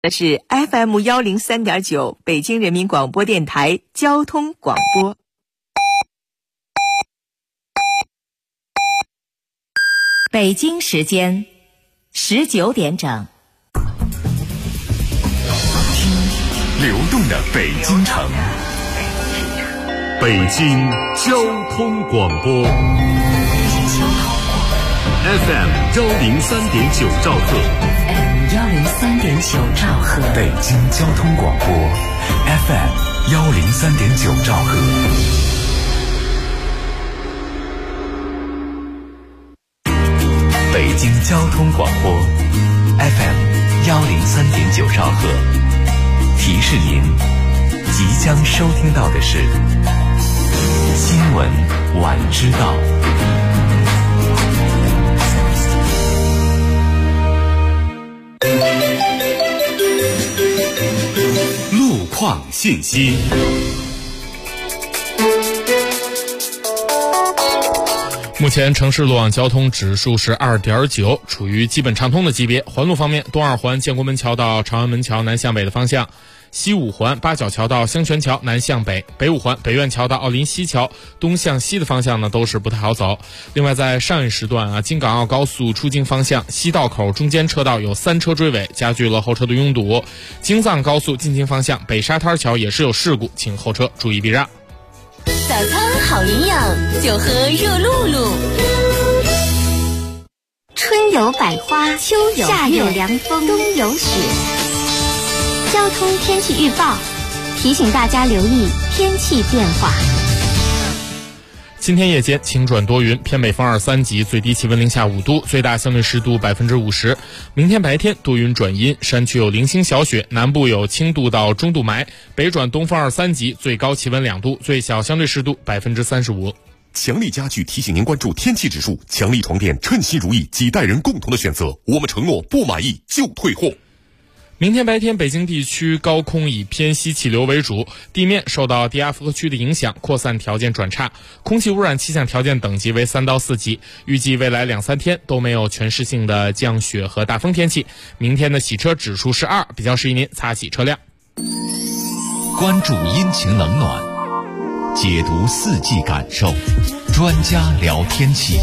这是 FM103.9 北京人民广播电台交通广播。 北京时间19点整。 听流动的北京城，北京交通广播 FM103.9 兆赫 103.9 兆赫， 北京交通广播 FM103.9 兆赫。北京交通广播 FM103.9 兆赫，提示您即将收听到的是新闻晚知道。路况信息。 目前城市路网交通指数是 2.9， 处于基本畅通的级别。环路方面，东二环建国门桥到长安门桥南向北的方向，西五环八角桥到香泉桥南向北，北五环北苑桥到奥林西桥东向西的方向呢都是不太好走。另外在上一时段京港澳高速出京方向西道口中间车道有3车追尾，加剧了后车的拥堵。京藏高速进京方向北沙滩桥也是有事故，请后车注意避让。 早餐好营养，就喝热露露。 春有百花，秋有夏有凉风，冬有雪。交通天气预报提醒大家留意天气变化。 今天夜间晴转多云，偏北风2、3级，最低气温零下5度，最大相对湿度50%。明天白天多云转阴，山区有零星小雪，南部有轻度到中度霾，北转东风2、3级，最高气温2度，最小相对湿度35%。 强力家具提醒您关注天气指数，强力床垫称心如意，几代人共同的选择，我们承诺不满意就退货。 明天白天，北京地区高空以偏西气流为主，地面受到低压负荷区的影响，扩散条件转差，空气污染气象条件等级为3到4级。预计未来2、3天都没有全市性的降雪和大风天气。明天的洗车指数是2，比较适宜您擦洗车辆。 关注阴晴冷暖，解读四季感受，专家聊天气。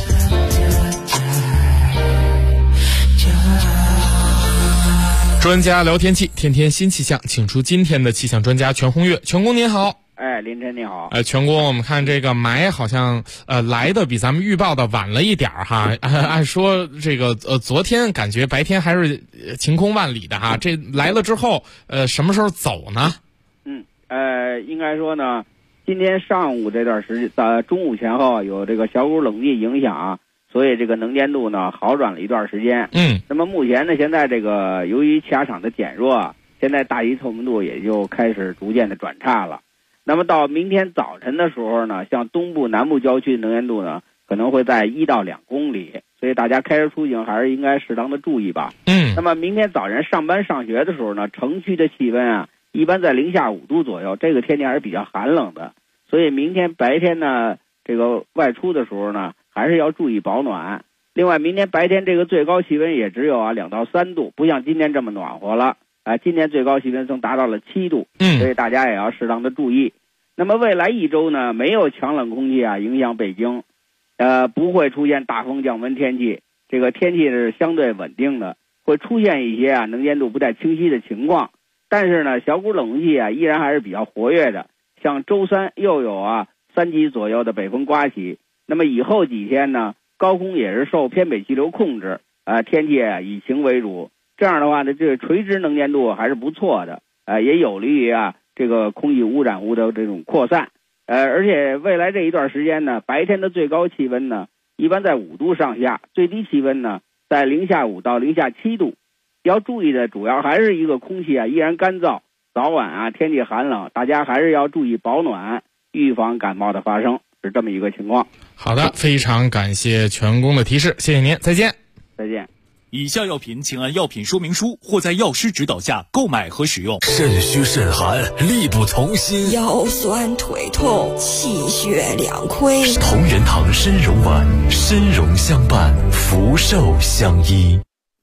专家聊天气，天天新气象，请出今天的气象专家全红月。全工您好。 林晨你好。 全工，我们看这个霾好像来的比咱们预报的晚了一点哈。按说这个昨天感觉白天还是晴空万里的哈，这来了之后什么时候走呢？ 应该说呢，今天上午这段时间中午前后有这个小股冷气影响，所以这个能见度呢好转了一段时间。那么目前呢，现在这个由于气压场的减弱，现在大气透明度也就开始逐渐的转差了。那么到明天早晨的时候呢，像东部南部郊区能见度呢可能会在1到2公里，所以大家开车出行还是应该适当的注意吧。那么明天早晨上班上学的时候呢，城区的气温一般在零下5度左右，这个天气还是比较寒冷的，所以明天白天呢这个外出的时候呢还是要注意保暖。另外明天白天这个最高气温也只有2到3度，不像今天这么暖和了。今天最高气温曾达到了7度，所以大家也要适当的注意。那么未来1周呢，没有强冷空气影响北京，不会出现大风降温天气，这个天气是相对稳定的，会出现一些能见度不太清晰的情况。但是呢，小股冷空气依然还是比较活跃的，像周3又有3级左右的北风刮起。那么以后几天呢，高空也是受偏北气流控制，天气以晴为主。这样的话呢，这个垂直能见度还是不错的，也有利于这个空气污染物的这种扩散。而且未来这一段时间呢，白天的最高气温呢一般在5度上下，最低气温呢在零下5到零下7度。要注意的主要还是一个空气依然干燥，早晚天气寒冷，大家还是要注意保暖，预防感冒的发生，是这么一个情况。 好的，非常感谢全工的提示，谢谢您，再见。 再见。 以下药品请按药品说明书或在药师指导下购买和使用。 肾虚肾寒，力不从心， 腰酸腿痛，气血两亏。 同仁堂参茸丸，参茸相伴，福寿相依。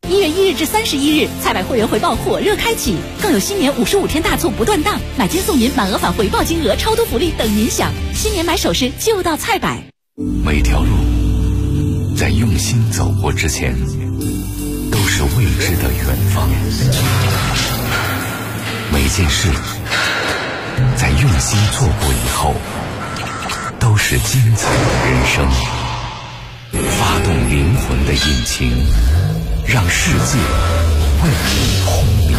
1月1日至31日，菜百会员回报火热开启，更有新年55天大促不断档，买金送银，满额返回报金额，超多福利等您享。新年买首饰就到菜百。 每条路在用心走过之前，都是未知的远方。每件事在用心做过以后，都是精彩的人生。发动灵魂的引擎，让世界为你轰鸣。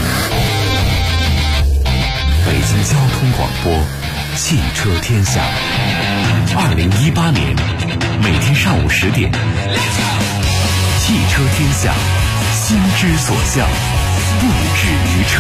北京交通广播，汽车天下。2018年每天上午10点，汽车天下，心之所向，不止于车。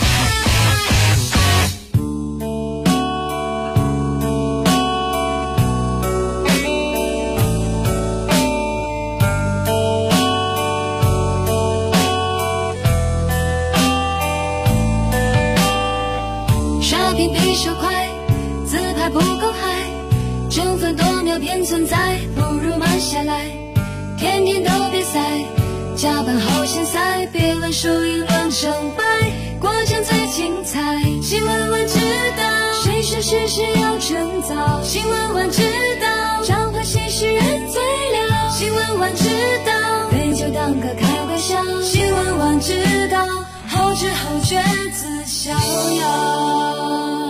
存在不如慢下来，天天都比赛，加班好现在，别论输赢论成败，过程最精彩。新闻晚知道，谁说事实要趁早？新闻晚知道，彰化新诗人最了。新闻晚知道，杯酒当歌开玩笑。新闻晚知道，后知后觉自逍遥。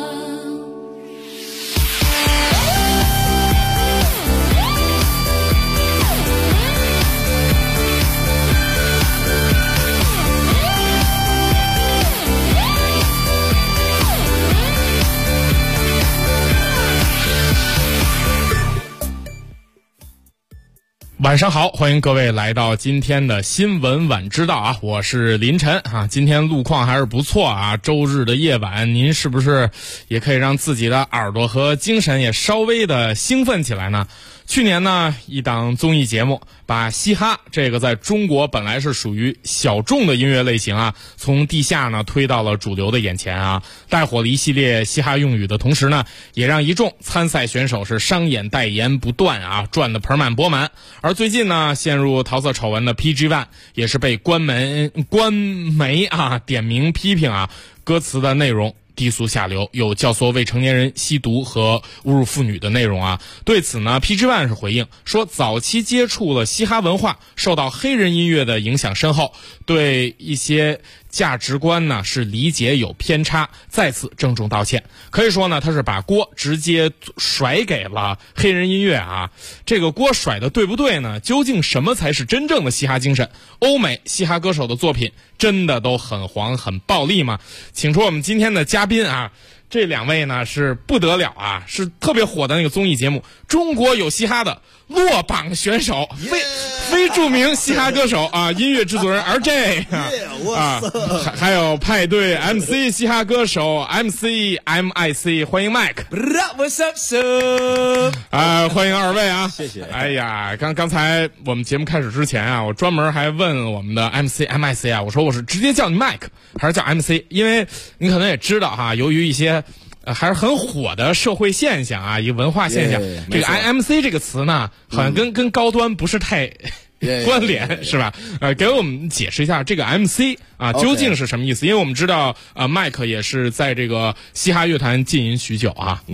晚上好，欢迎各位来到今天的新闻晚知道啊，我是林晨啊。今天路况还是不错啊，周日的夜晚，您是不是也可以让自己的耳朵和精神也稍微的兴奋起来呢？去年呢，一档综艺节目把嘻哈这个在中国本来是属于小众的音乐类型啊，从地下呢推到了主流的眼前啊，带火了一系列嘻哈用语的同时呢，也让一众参赛选手是商演代言不断啊，赚得盆满钵满。而最近呢，陷入桃色丑闻的 PG One 也是被官媒啊点名批评啊，歌词的内容低俗下流，有教唆未成年人吸毒和侮辱妇女的内容啊。对此呢 PG One 是回应说，早期接触了嘻哈文化，受到黑人音乐的影响深厚，对一些价值观呢是理解有偏差，再次郑重道歉。可以说呢，他是把锅直接甩给了黑人音乐啊。这个锅甩的对不对呢？究竟什么才是真正的嘻哈精神？欧美嘻哈歌手的作品真的都很黄很暴力吗？请出我们今天的嘉宾啊，这两位呢是不得了啊，是特别火的那个综艺节目《中国有嘻哈》的落榜选手，非著名嘻哈歌手啊，音乐制作人 RJ 啊，还有派对 MC 嘻哈歌手 MIC， 欢迎 Mike。What's up, sir？ 欢迎二位啊， 谢谢。 哎呀，刚才我们节目开始之前啊，我专门还问我们的 MIC 啊，我说我是直接叫你 Mike 还是叫 MC？ 因为你可能也知道哈，由于一些还是很火的社会现象啊，一个文化现象，这个 MC 这个词呢，好像跟高端不是太关联，是吧？给我们解释一下这个 MC 啊究竟是什么意思？因为我们知道Mike 也是在这个嘻哈乐坛浸淫许久啊。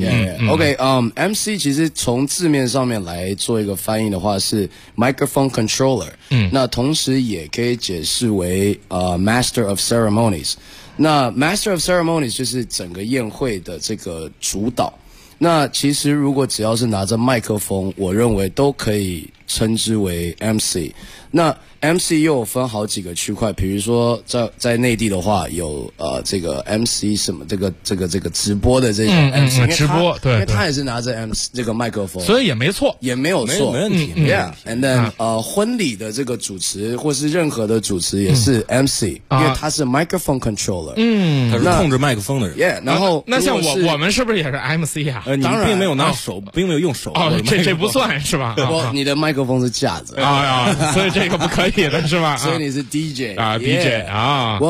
MC 其实从字面上面来做一个翻译的话是 microphone controller，那同时也可以解释为Master of Ceremonies。那 Master of Ceremonies 就是整个宴会的这个主导。那其实如果只要是拿着麦克风，我认为都可以称之为 MC。那 MC 又有分好几个区块，比如说在内地的话有这个 MC 什么这个直播的这种 MC， 直播对， 因为他也是拿着 MC 这个麦克风， 所以也没错， 也没有错， 没问题。 And then 婚礼的这个主持或是任何的主持也是 MC，因为他是 microphone controller， 他是控制麦克风的人。 然后那像我们是不是也是 MC 啊？ 当然并没有拿手，并没有用手。 这不算是吧？ 你的麦克风是架着所以这个不可以的是吧？ 所以你是 DJ 啊 ，DJ 啊。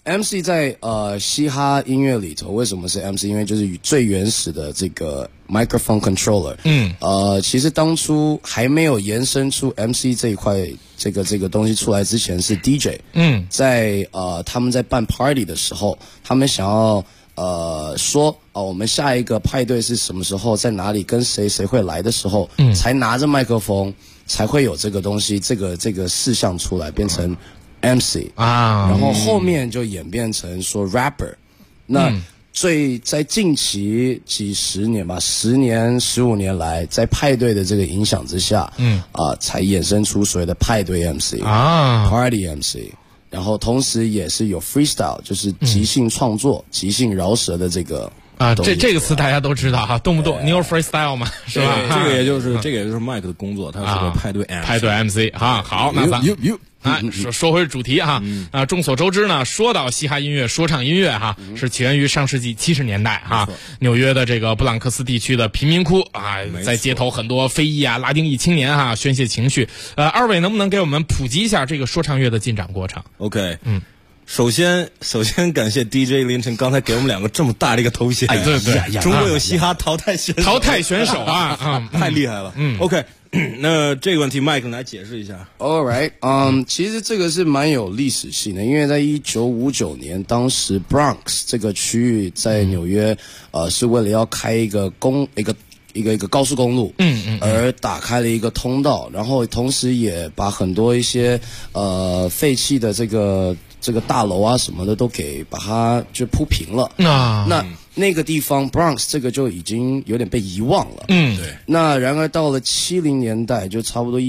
MC 在嘻哈音乐里头为什么是 MC？ 因为就是最原始的这个 microphone controller。其实当初还没有延伸出 MC 这一块这个东西出来之前是 DJ。在他们在办 party 的时候，他们想要说我们下一个派对是什么时候，在哪里，跟谁会来的时候，才拿着麦克风，才会有这个东西，这个事项出来，变成 MC 啊，然后后面就演变成说 rapper。那在近期几十年吧，10年15年来，在派对的这个影响之下，才衍生出所谓的派对 MC 啊 ，Party MC。然后同时也是有 freestyle， 就是即兴创作、即兴饶舌的这个这个词大家都知道哈，动不动你有 freestyle 嘛，是吧？ 这个也就是Mike 的工作，他是个派对 MC 哈。好，那咱说回主题哈。众所周知呢，说到嘻哈音乐、说唱音乐哈，是起源于上世纪70年代哈，纽约的这个布朗克斯地区的贫民窟啊，在街头很多非裔啊、拉丁裔青年哈宣泄情绪。二位能不能给我们普及一下这个说唱乐的进展过程 ？OK，首先感谢 DJ 林晨刚才给我们两个这么大的一个头衔。 对， 中国有嘻哈淘汰选手啊，太厉害了。OK。那这个问题 Mike 来解释一下。 All right， 其实这个是蛮有历史性的，因为在1959年，当时 Bronx 这个区域在纽约，是为了要开一个高速公路，而打开了一个通道，然后同时也把很多一些废弃的这个大楼啊什么的都给把它就铺平了。那个地方 Bronx 这个就已经有点被遗忘了。 对。 那然而到了70年代，就差不多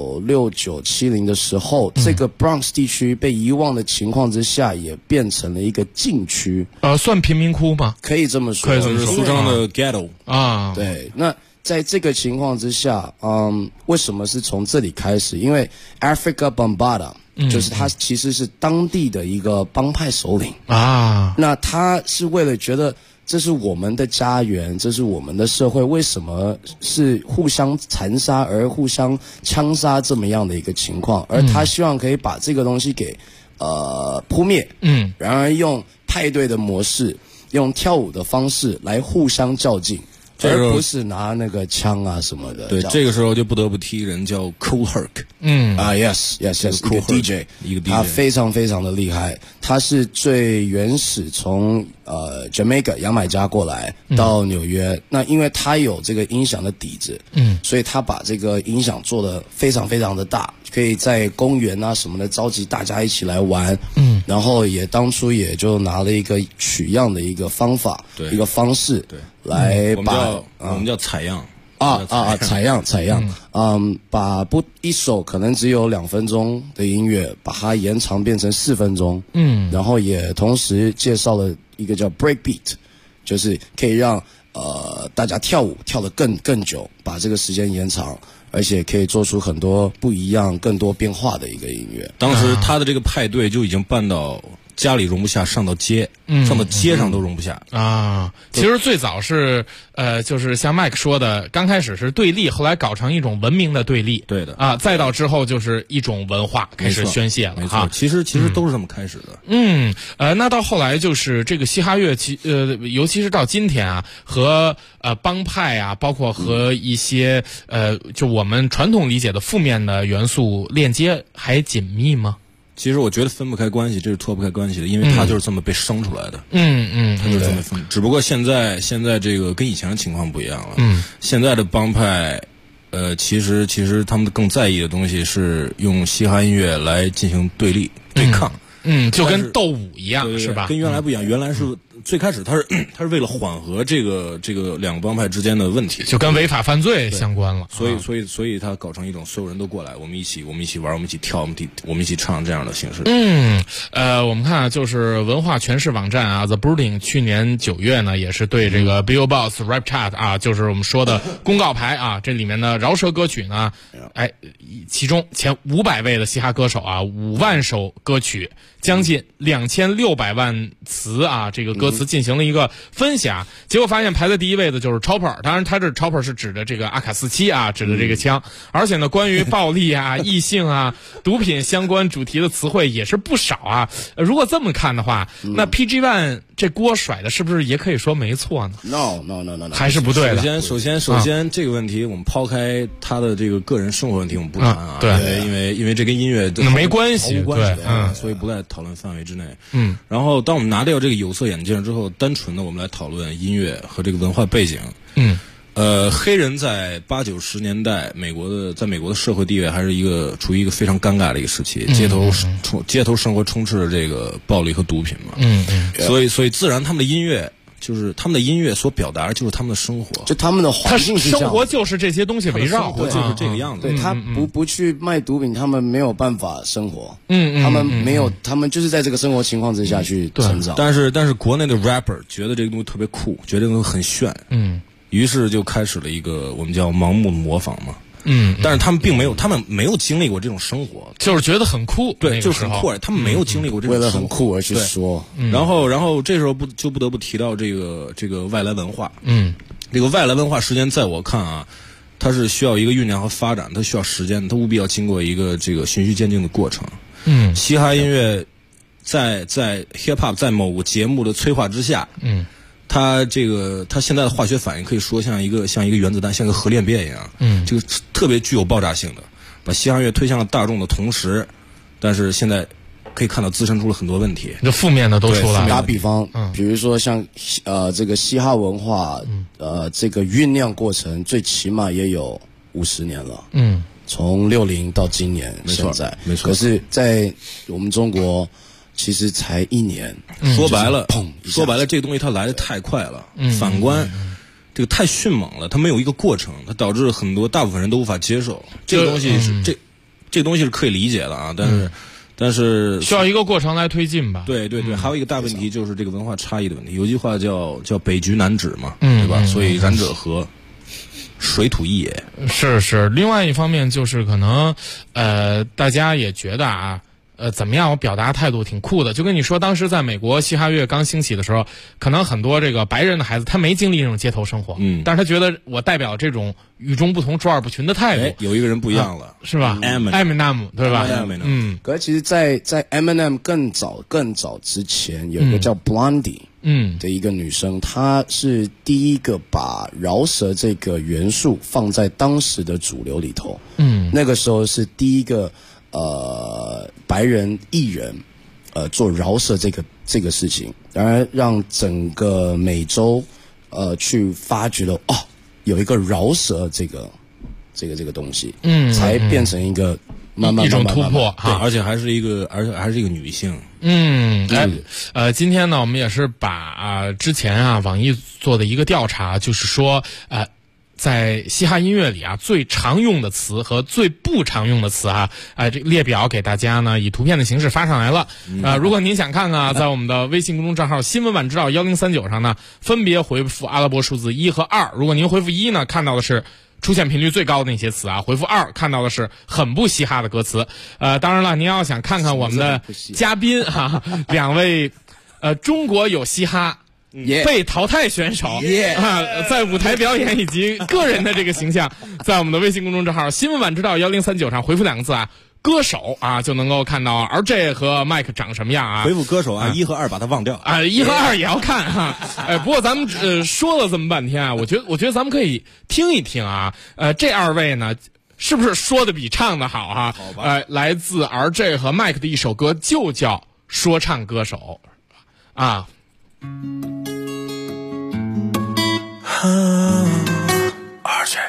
1969、70的时候，这个 Bronx 地区被遗忘的情况之下，也变成了一个禁区。 算贫民窟吗？ 可以这么说， 就是俗称的 ghetto 啊。对。那在这个情况之下，为什么是从这里开始？因为 Afrika Bambaataa。就是他其实是当地的一个帮派首领啊，那他是为了觉得这是我们的家园，这是我们的社会，为什么是互相残杀而互相枪杀这么样的一个情况？而他希望可以把这个东西给扑灭，然而用派对的模式，用跳舞的方式来互相较劲。而不是拿那个枪啊什么的。 对，这个时候就不得不提人叫 Kool Herc。 一个 DJ， 他非常非常的厉害。他是最原始从Jamaica 牙买加过来到纽约，那因为他有这个音响的底子，所以他把这个音响做得非常非常的大，可以在公园啊什么的召集大家一起来玩。然后当初也就拿了一个取样的一个方法，一个方式。来把我们叫采样采样，把一首可能只有2分钟的音乐，把它延长变成4分钟，然后也同时介绍了一个叫 break beat， 就是可以让大家跳舞跳得更久，把这个时间延长，而且可以做出很多不一样、更多变化的一个音乐。 当时他的这个派对就已经办到家里容不下，上到街上都容不下啊。其实最早是就是像麦克说的，刚开始是对立，后来搞成一种文明的对立。 对的啊，再到之后就是一种文化开始宣泄了。 没错，其实都是这么开始的。那到后来就是这个嘻哈乐，尤其是到今天啊，和帮派啊，包括和一些就我们传统理解的负面的元素链接还紧密吗？ 其实我觉得分不开关系，这是脱不开关系的，因为他就是这么被生出来的。他就是这么分。只不过现在这个跟以前的情况不一样了。现在的帮派，其实他们更在意的东西是用嘻哈音乐来进行对立、对抗。 就跟斗舞一样， 对是吧？ 跟原来不一样，原来是最开始他是为了缓和这个两个帮派之间的问题， 就跟违法犯罪相关了。 所以他搞成一种所有人都过来，我们一起玩，我们一起跳，我们一起唱这样的形式。 我们看就是文化诠释网站啊 The Brooding 去年9月呢，也是对这个 Billboard Rap Chart 啊，就是我们说的公告牌啊，这里面的饶舌歌曲呢，其中前500位的嘻哈歌手啊，5万首歌曲将近2600万词啊，这个歌词进行了一个分析啊，结果发现排在第一位的就是 Chopper， 当然他这 Chopper 是指的这个阿卡斯七啊，指的这个枪，而且呢，关于暴力啊、异性啊、毒品相关主题的词汇也是不少啊。如果这么看的话，那 PG One 这锅甩的是不是也可以说没错呢 ？No， 还是不对的。 首先这个问题我们抛开他的这个个人生活问题我们不谈啊，对，因为这跟音乐没关系，对， 所以不在讨论范围之内。然后当我们拿掉这个有色眼镜之后，单纯的我们来讨论音乐和这个文化背景。黑人在80、90年代在美国的社会地位还是处于一个非常尴尬的一个时期，街头生活充斥着这个暴力和毒品嘛。所以自然他们的音乐所表达的就是他们的生活， 就他们的环境是这样， 生活就是这些东西围绕， 就是这个样子。 对，他不去卖毒品，他们没有办法生活。他们就是在这个生活情况之下去成长。 但是国内的 rapper 觉得这个东西特别酷，觉得这个东西很炫。于是就开始了一个我们叫盲目模仿嘛。但是他们没有经历过这种生活， 就是觉得很酷， 对，就是很酷。他们没有经历过这种生活， 为了很酷而去说。 然后这时候不得不提到这个外来文化。这个外来文化实际上在我看啊，它是需要一个酝酿和发展，它需要时间，它务必要经过一个这个循序渐进的过程。嘻哈音乐在 hip hop 在某个节目的催化之下，它现在的化学反应可以说像一个原子弹，像个核裂变一样，这个特别具有爆炸性的，把嘻哈乐推向了大众的同时，但是现在可以看到滋生出了很多问题， 这负面的都出来了。 打比方，比如说像这个嘻哈文化，这个酝酿过程最起码也有50年了，从60到今年，现在没错。 可是，在我们中国。其实才1年， 说白了，这个东西它来得太快了。反观这个太迅猛了，它没有一个过程，它导致大部分人都无法接受。这个东西是这个东西是可以理解的啊，但是需要一个过程来推进吧。 对，还有一个大问题就是这个文化差异的问题。有句话叫北橘南枳嘛，对吧？所以然者何？水土异也。 是。另外一方面就是可能大家也觉得啊。怎么样？我表达态度挺酷的，就跟你说，当时在美国嘻哈乐刚兴起的时候，可能很多这个白人的孩子他没经历这种街头生活，但是他觉得我代表这种与众不同、卓尔不群的态度。 有一个人不一样了， 是吧？Eminem 对吧？ 可是其实在 Eminem 更早之前，有一个叫 Blondie 的一个女生，她是第一个把饶舌这个元素放在当时的主流里头。那个时候是第一个。白人艺人，做饶舌这个事情，然而让整个美洲，去发掘了有一个饶舌这个东西，才变成一个慢慢一种突破对，而且还是一个女性。 今天呢，我们也是把之前网易做的一个调查，就是说在嘻哈音乐里最常用的词和最不常用的词这个列表给大家呢以图片的形式发上来了。如果您想看看在我们的微信公众账号新闻晚知道1039上呢，分别回复阿拉伯数字1和2。如果您回复1呢，看到的是出现频率最高的那些词回复2看到的是很不嘻哈的歌词。当然了，您要想看看我们的嘉宾2位中国有嘻哈被淘汰选手在舞台表演以及个人的这个形象，在我们的微信公众账号新闻晚知道1039上回复2个字歌手就能够看到RJ 和 Mike 长什么样回复歌手1和2把它忘掉 1和2也要看不过咱们说了这么半天我觉得咱们可以听一听这2位呢是不是说的比唱的好好吧来自 RJ 和 Mike 的一首歌就叫说唱歌手 RJ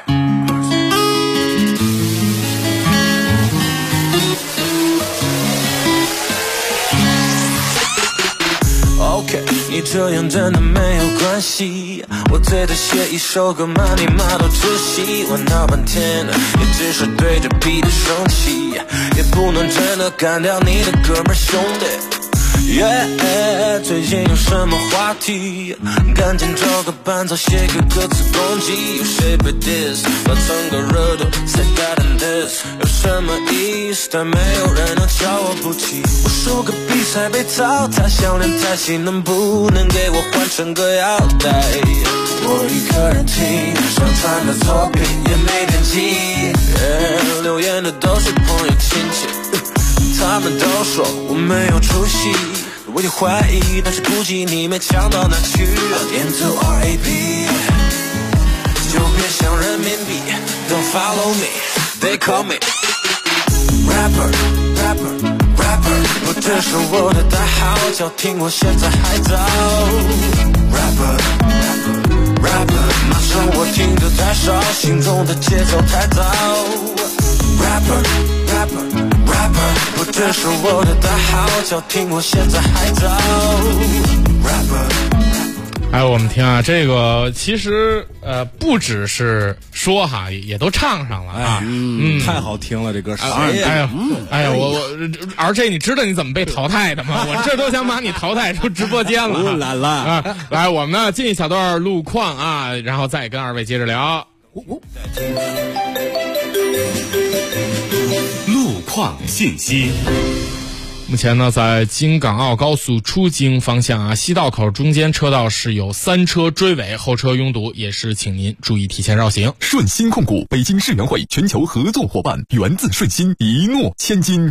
OK， 你这样真的没有关系，我对他写一首歌嘛，你妈都出戏，我闹半天也只是对着 beat 生气，也不能真的干掉你的哥们兄弟。 最近有什么话题？赶紧找个伴奏，写个歌词攻击。有谁被 diss， 要蹭个热度 ，say that and this， 有什么意思？但没有人能叫我不提。无数个比赛被淘汰，想练太极，能不能给我换成个腰带？我一个人听，伤残的作品也没点击，留言的都是朋友亲戚，他们都说我没有出息。我有怀疑，但是估计你没强到哪去。Into RAP， 就别想人民币。Don't follow me， they call me rapper rapper rapper， 不这是我的代号，叫听我现在还早。Rapper rapper rapper， 马上我听得太少，心中的节奏太早。Rapper rapper rapper， 不这是我的代号，叫听我现在还早。Rapper。 哎，我们听啊，这个其实不只是说哈，也都唱上了啊， 太好听了，这歌。 哎呀，我RJ，你知道你怎么被淘汰的吗？我这都想把你淘汰出直播间了。 来了啊，来，我们呢进一小段路况啊，然后再跟二位接着聊。 路况信息。 目前呢，在京港澳高速出京方向啊，西道口中间车道是有3车追尾，后车拥堵，也是请您注意提前绕行。 顺鑫控股，北京世园会全球合作伙伴，源自顺鑫，一诺千金。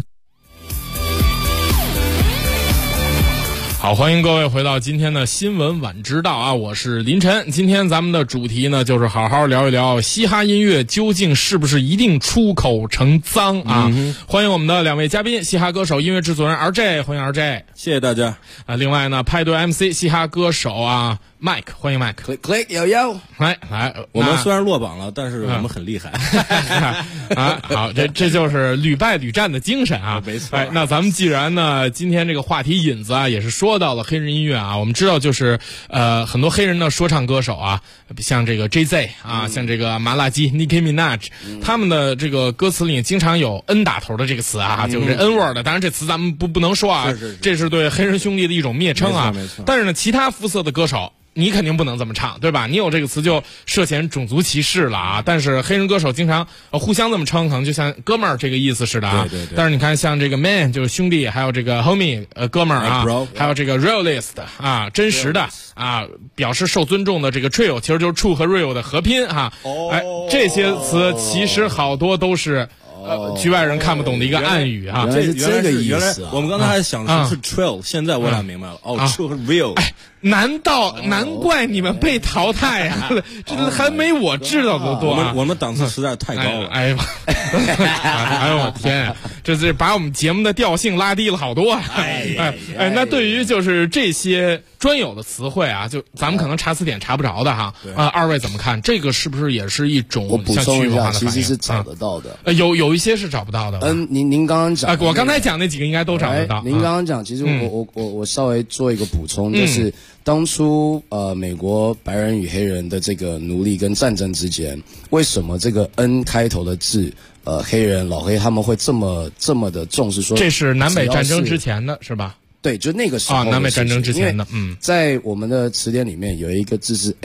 好，欢迎各位回到今天的新闻晚知道啊，我是林晨。今天咱们的主题呢，就是好好聊一聊嘻哈音乐究竟是不是一定出口成脏啊？欢迎我们的2位嘉宾，嘻哈歌手、音乐制作人 RJ， 欢迎 RJ， 谢谢大家啊。另外呢，派对 MC 嘻哈歌手啊Mike， 欢迎 Mike， click 悠， 来， 我们虽然落榜了，但是我们很厉害啊。好，这就是屡败屡战的精神啊， 没错。 那咱们既然呢，今天这个话题引子啊，也是说到了黑人音乐啊，我们知道就是很多黑人的说唱歌手啊，像这个 JZ 啊，像这个麻辣鸡 Nicki Minaj，他们的这个歌词里经常有 N 打头的这个词啊，就是 N word 的，当然这词咱们不能说啊，这是对黑人兄弟的一种蔑称啊。 没错。 但是呢，其他肤色的歌手，你肯定不能这么唱，对吧？你有这个词就涉嫌种族歧视了啊！但是黑人歌手经常互相这么称，可能就像哥们儿这个意思似的啊。 对。 但是你看，像这个 man 就是兄弟，还有这个 homie 哥们儿啊，还有这个 realist 啊，真实的啊，表示受尊重的这个 trio， 其实就是 true 和 real 的合拼哈。哎，这些词其实好多都是。局外人看不懂的一个暗语啊， 原来我们刚才还想的是 trail， 现在我俩明白了，true 和 real。 哎，难怪你们被淘汰啊！这还没我知道的多啊！ 我们档次实在是太高了。 哎呦我天，这是把我们节目的调性拉低了好多啊！那对于就是这些专有的词汇啊，就咱们可能查词典查不着的哈。二位怎么看？这个是不是也是一种我补充一下，其实是找得到的。 有一些是找不到的。 您刚刚讲， 我刚才讲那几个应该都找得到。 您刚刚讲，其实我稍微做一个补充，就是当初美国白人与黑人的这个奴隶跟战争之间，为什么这个 N 开头的字，黑人老黑他们会这么的重视说？ 这是南北战争之前的是吧？ 对，就那个时候南北战争之前的。 在我们的词典里面有一个字是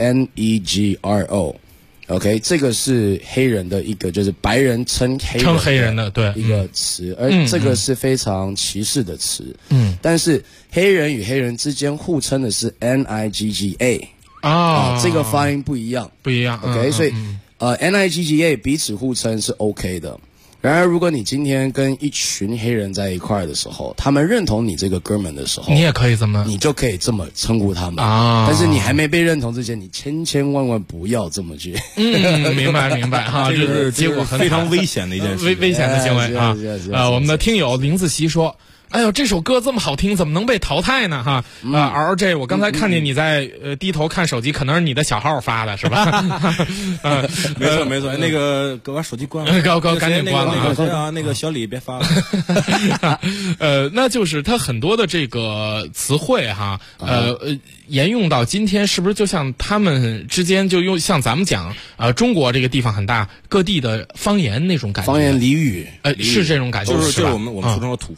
negro。OK， 这个是黑人的一个，就是白人称黑人的对一个词，而这个是非常歧视的词。但是黑人与黑人之间互称的是 nigga 这个发音不一样。OK， 所以nigga 彼此互称是 OK 的。然而，如果你今天跟一群黑人在一块的时候，他们认同你这个哥们的时候， 你也可以这么， 你就可以这么称呼他们啊。但是你还没被认同之前，你千万不要这么去。 明白哈，这是结果非常危险的一件事， 危险的行为啊。我们的听友林子琪说。哎呦，这首歌这么好听，怎么能被淘汰呢？哈，RJ， 我刚才看见你在低头看手机，可能是你的小号发的是吧？ 没错，那个给我手机关了， 赶紧关了。 那个小李别发了。 那就是它很多的这个词汇哈，沿用到今天，是不是就像他们之间就用像咱们讲中国这个地方很大，各地的方言那种感觉？ 方言俚语， 是这种感觉， 就是我们俗称的土话嘛。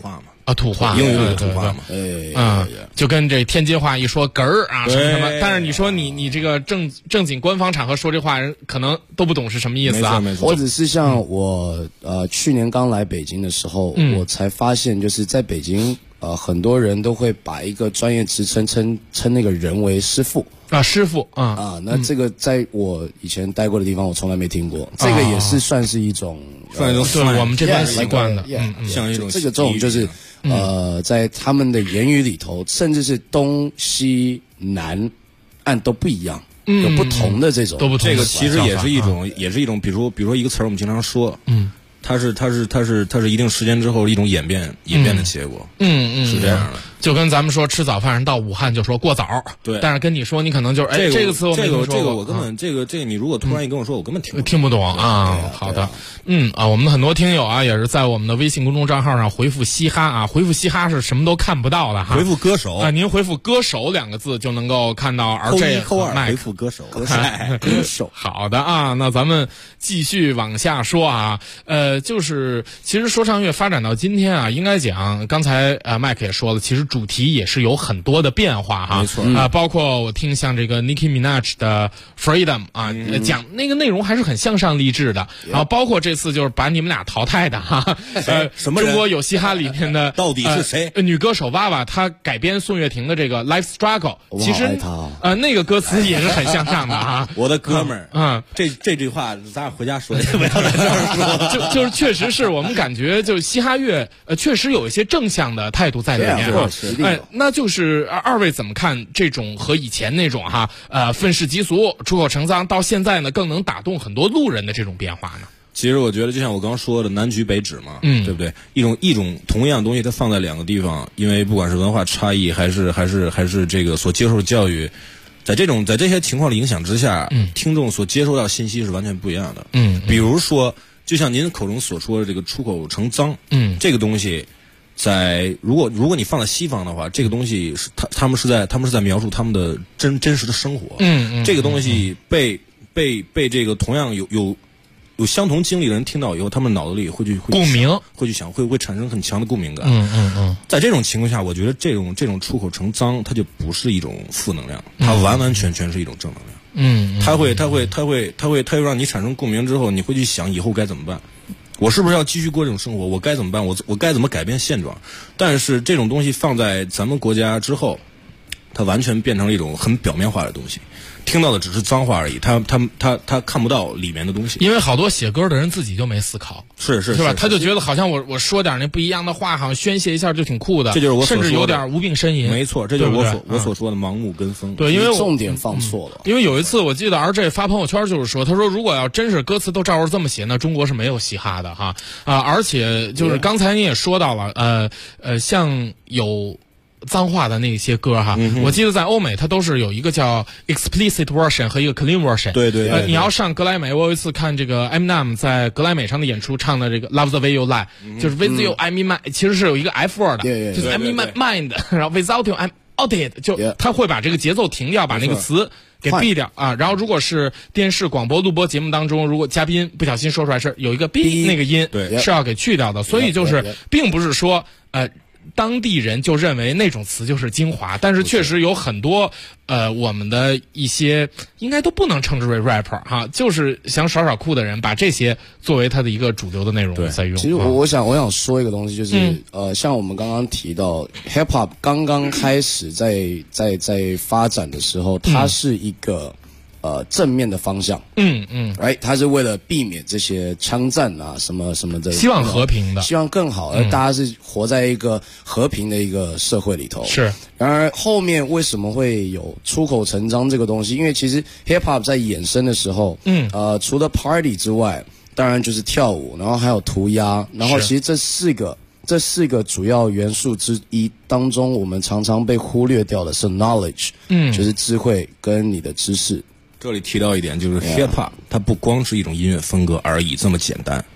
啊，土话， 英语里的土话嘛， 就跟这天津话一说哏儿啊什么什么，但是你说你这个正经官方场合说这话，人可能都不懂是什么意思啊。 我只是像我去年刚来北京的时候，我才发现就是在北京很多人都会把一个专业职称称那个人为师傅。 啊，师傅那这个在我以前待过的地方，我从来没听过。这个也是算是一种， 对我们这边习惯的， 像一种这种就是在他们的言语里头，甚至是东西南岸都不一样，有不同的这种， 都不同。 这个其实也是一种，比如说一个词儿，我们经常说，它是一定时间之后一种演变的结果，是这样的。 就跟咱们说吃早饭人到武汉就说过早， 对， 但是跟你说你可能就是这个词我没听说过， 这个我根本这个你如果突然一跟我说，我根本听不懂啊。好的，我们的很多听友啊也是在我们的微信公众账号上回复嘻哈啊，回复嘻哈是什么都看不到的哈， 回复歌手啊，您回复歌手2个字就能够看到 RJ 扣2回复歌手，歌手。 好的啊，那咱们继续往下说啊，就是其实说唱乐发展到今天啊，应该讲刚才麦克也说了，其实主题也是有很多的变化哈， 没错包括我听像这个 Nicki Minaj 的 Freedom 啊，讲那个内容还是很向上励志的，然后包括这次就是把你们俩淘汰的哈， 什么人中国有嘻哈里面的到底是谁？ 女歌手娃娃，她改编宋岳庭的这个 Life Struggle， 其实那个歌词也是很向上的哈。 我的哥们儿，这句话咱俩回家说，不要在这儿说。 就是确实是我们感觉就是嘻哈乐确实有一些正向的态度在里面啊。那就是二位怎么看这种和以前那种愤世嫉俗、出口成脏，到现在呢更能打动很多路人的这种变化呢？ 其实我觉得就像我刚刚说的，南莒北芷嘛，对不对？一种同样的东西，它放在2个地方，因为不管是文化差异，还是这个所接受的教育，在这些情况的影响之下，听众所接收到信息是完全不一样的。比如说，就像您口中所说的这个出口成脏，这个东西。如果你放在西方的话，这个东西是他们是在描述他们的真实的生活。这个东西被这个同样有相同经历的人听到以后，他们脑子里会共鸣， 会去想，会产生很强的共鸣感。在这种情况下，我觉得这种出口成脏，它就不是一种负能量，它完完全全是一种正能量。它会让你产生共鸣之后，你会去想以后该怎么办。我是不是要继续过这种生活？我该怎么办？我该怎么改变现状？但是这种东西放在咱们国家之后，它完全变成了一种很表面化的东西，听到的只是脏话而已，他看不到里面的东西。 因为好多写歌的人自己就没思考， 是吧？他就觉得好像我说点那不一样的话，好像宣泄一下就挺酷的， 这就是我所说的， 甚至有点无病呻吟。 没错，这就是我所说的盲目跟风。 对，因为重点放错了。 因为有一次我记得 RJ 发朋友圈就是说，他说如果要真是歌词都照着这么写，那中国是没有嘻哈的哈而且就是刚才你也说到了，像有脏话的那些歌哈，我记得在欧美它都是有一个叫 explicit version 和一个 clean version。 对。 你要上格莱美，我有一次看这个 Eminem 在格莱美上的演出，唱的这个 Love the way you lie，就是 with you I mean my，其实是有一个 F word，就是 I mean my mind， 然后 without you I'm out it， 就他会把这个节奏停掉，把那个词给避掉啊。然后如果是电视广播录播节目当中，如果嘉宾不小心说出来是有一个 B 那个音，是要给去掉的。所以就是并不是说当地人就认为那种词就是精华，但是确实有很多我们的一些应该都不能称之为 rapper 哈，就是想耍酷的人把这些作为他的一个主流的内容在用。 其实我想说一个东西，就是像我们刚刚提到 hip hop 刚刚开始在发展的时候，它是一个正面的方向，他是为了避免这些枪战啊什么什么的， 希望和平的， 希望更好，而大家是活在一个和平的一个社会里头。 是， 然而后面为什么会有出口成章这个东西？因为其实 hip hop 在衍生的时候，除了 party 之外，当然就是跳舞，然后还有涂鸦，然后其实这四个主要元素之一当中，我们常常被忽略掉的是 knowledge，就是智慧跟你的知识。 这里提到一点，就是 hip hop 它不光是一种音乐风格而已这么简单，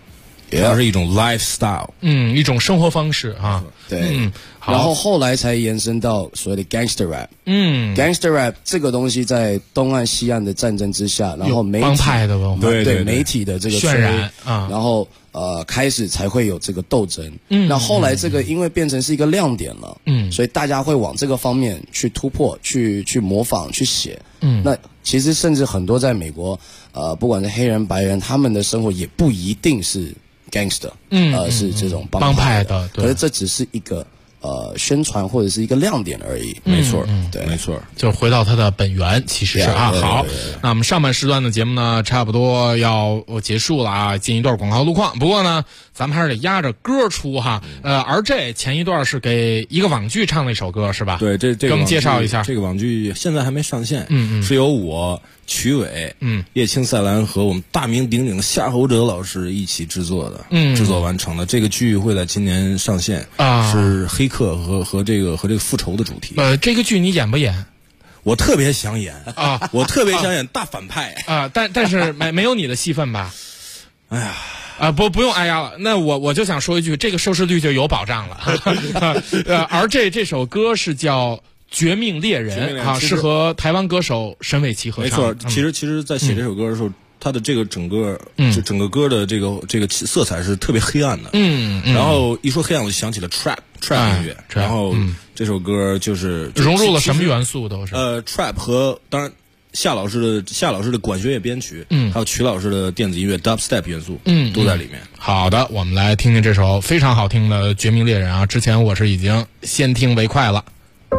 它是一种 lifestyle， 一种生活方式啊。 对，然后后来才延伸到所谓的 gangster rap。gangster rap 这个东西在东岸西岸的战争之下，然后媒体帮派的文化， 对媒体的这个渲染啊， 然后开始才会有这个斗争。那后来这个因为变成是一个亮点了，所以大家会往这个方面去突破，去模仿，去写。那其实甚至很多在美国，不管是黑人白人，他们的生活也不一定是 gangster，是这种帮派的，可是这只是一个宣传或者是一个亮点而已。 没错， 对， 没错， 就回到它的本源，其实是啊。好，那我们上半时段的节目呢，差不多要结束了啊，进一段广告路况。不过呢，咱们还是得压着歌出哈。而这前一段是给一个网剧唱的一首歌是吧？ 对，这给我们介绍一下。 这个网剧现在还没上线，是由我曲伟、叶青赛兰和我们大名鼎鼎夏侯哲老师一起制作的，制作完成的。这个剧会在今年上线啊，是黑客和这个复仇的主题。 这个剧你演不演？ 我特别想演啊，我特别想演大反派啊，但是没有你的戏份吧？ 哎呀。 不用哎呀了，那我就想说一句，这个收视率就有保障了。而这首歌是叫《绝命猎人》啊，是和台湾歌手沈伟琪合唱。 没错，其实，在写这首歌的时候，他的这个整个歌的这个色彩是特别黑暗的。然后一说黑暗，我就想起了 trap 音乐。然后这首歌就是融入了什么元素都是 trap 和当然。夏老师的管弦乐编曲，还有曲老师的电子音乐 dubstep 元素，都在里面。 好的，我们来听听这首非常好听的《绝命猎人》啊！之前我是已经先听为快了。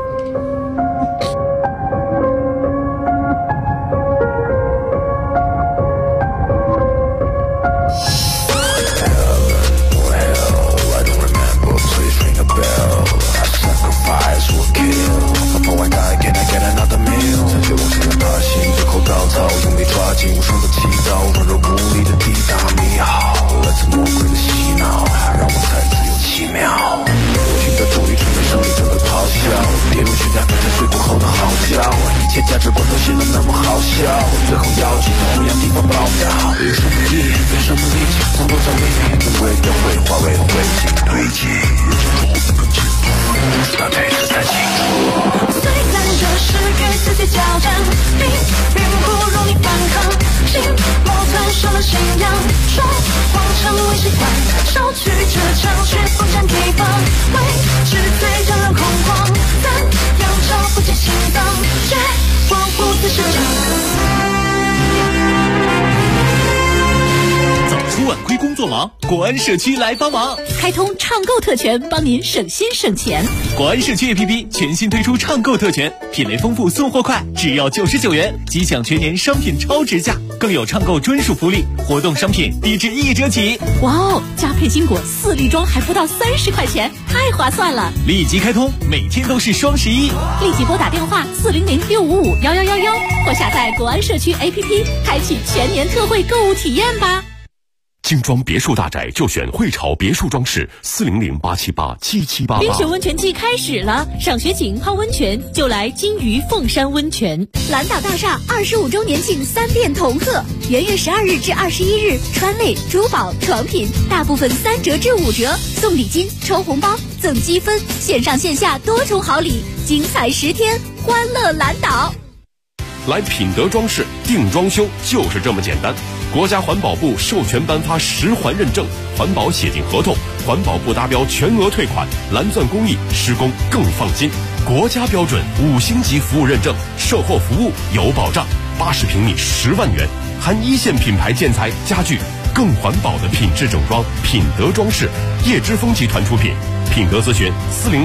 用力抓紧无声的祈祷，软弱无力的抵达你好，来自魔鬼的洗脑，让我猜自由奇妙。我听到主力准备胜利者的咆哮，跌入悬崖变成碎骨后的嚎叫，一切价值观都显得那么好笑，最后要记同样地方爆掉。有什么意义？有什么力气？从多少秘密被为的绘画为了灰烬堆积，那配置太清楚。 虽然这是与自己交战，并不容易反抗，心魔吞噬了信仰，说谎成为习惯，少去这场却不占地方，未知最让人恐慌，怎样找不见心脏，绝望不再是真。 出晚归工作忙，国安社区来帮忙， 开通畅购特权，帮您省心省钱。 国安社区 APP 全新推出畅购特权，品类丰富，送货快，只要99元，即享全年商品超值价，更有畅购专属福利，活动商品低至1折起。 哇哦，加配金果4粒装还不到30块钱，太划算了！ 立即开通，每天都是双11， 立即拨打电话400-655-1111，或下载国安社区 APP， 开启全年特惠购物体验吧。 精装别墅大宅就选汇潮别墅装饰，400-878-7788。 冰雪温泉季开始了，赏雪景、泡温泉就来金鱼凤山温泉。蓝岛大厦25周年庆3店同贺，元月12日至21日，川类、珠宝、床品大部分3折至5折，送礼金、抽红包、赠积分，线上线下多重好礼，精彩10天，欢乐蓝岛。 来品德装饰定装修就是这么简单。国家环保部授权颁发10环认证，环保写进合同，环保部达标全额退款，蓝钻工艺，施工更放心。国家标准5星级服务认证，售后服务有保障，80平米10万元，含1线品牌建材家具，更环保的品质整装。品德装饰，叶之峰集团出品。品德咨询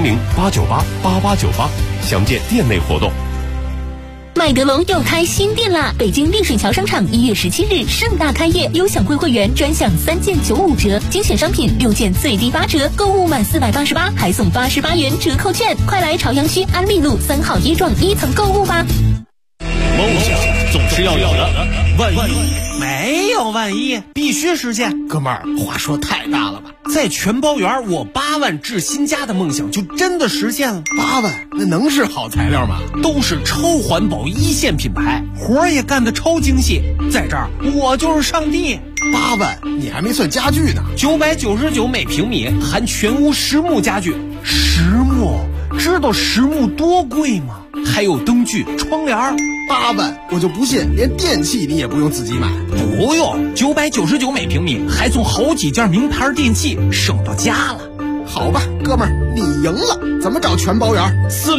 400-898-8898，详见店内活动。 麦德龙又开新店啦！北京丽水桥商场1月17日盛大开业，优享会会员专享3件95折，精选商品6件最低8折，购物满488还送88元折扣券，快来朝阳区安利路3号1幢1层购物吧！ 梦想总是要有的，万一没有万一，必须实现。哥们儿，话说太大了吧？在全包园，我8万置新家的梦想就真的实现了。 8万，那能是好材料吗？ 都是超环保1线品牌，活儿也干得超精细。在这儿，我就是上帝。 8万，你还没算家具呢。 999每平米，含全屋实木家具。实木，知道实木多贵吗？还有灯具、窗帘。 8万，我就不信连电器你也不用自己买。 不用，999每平米，还送好几件名牌电器，省到家了。 好吧，哥们儿，你赢了。怎么找全包圆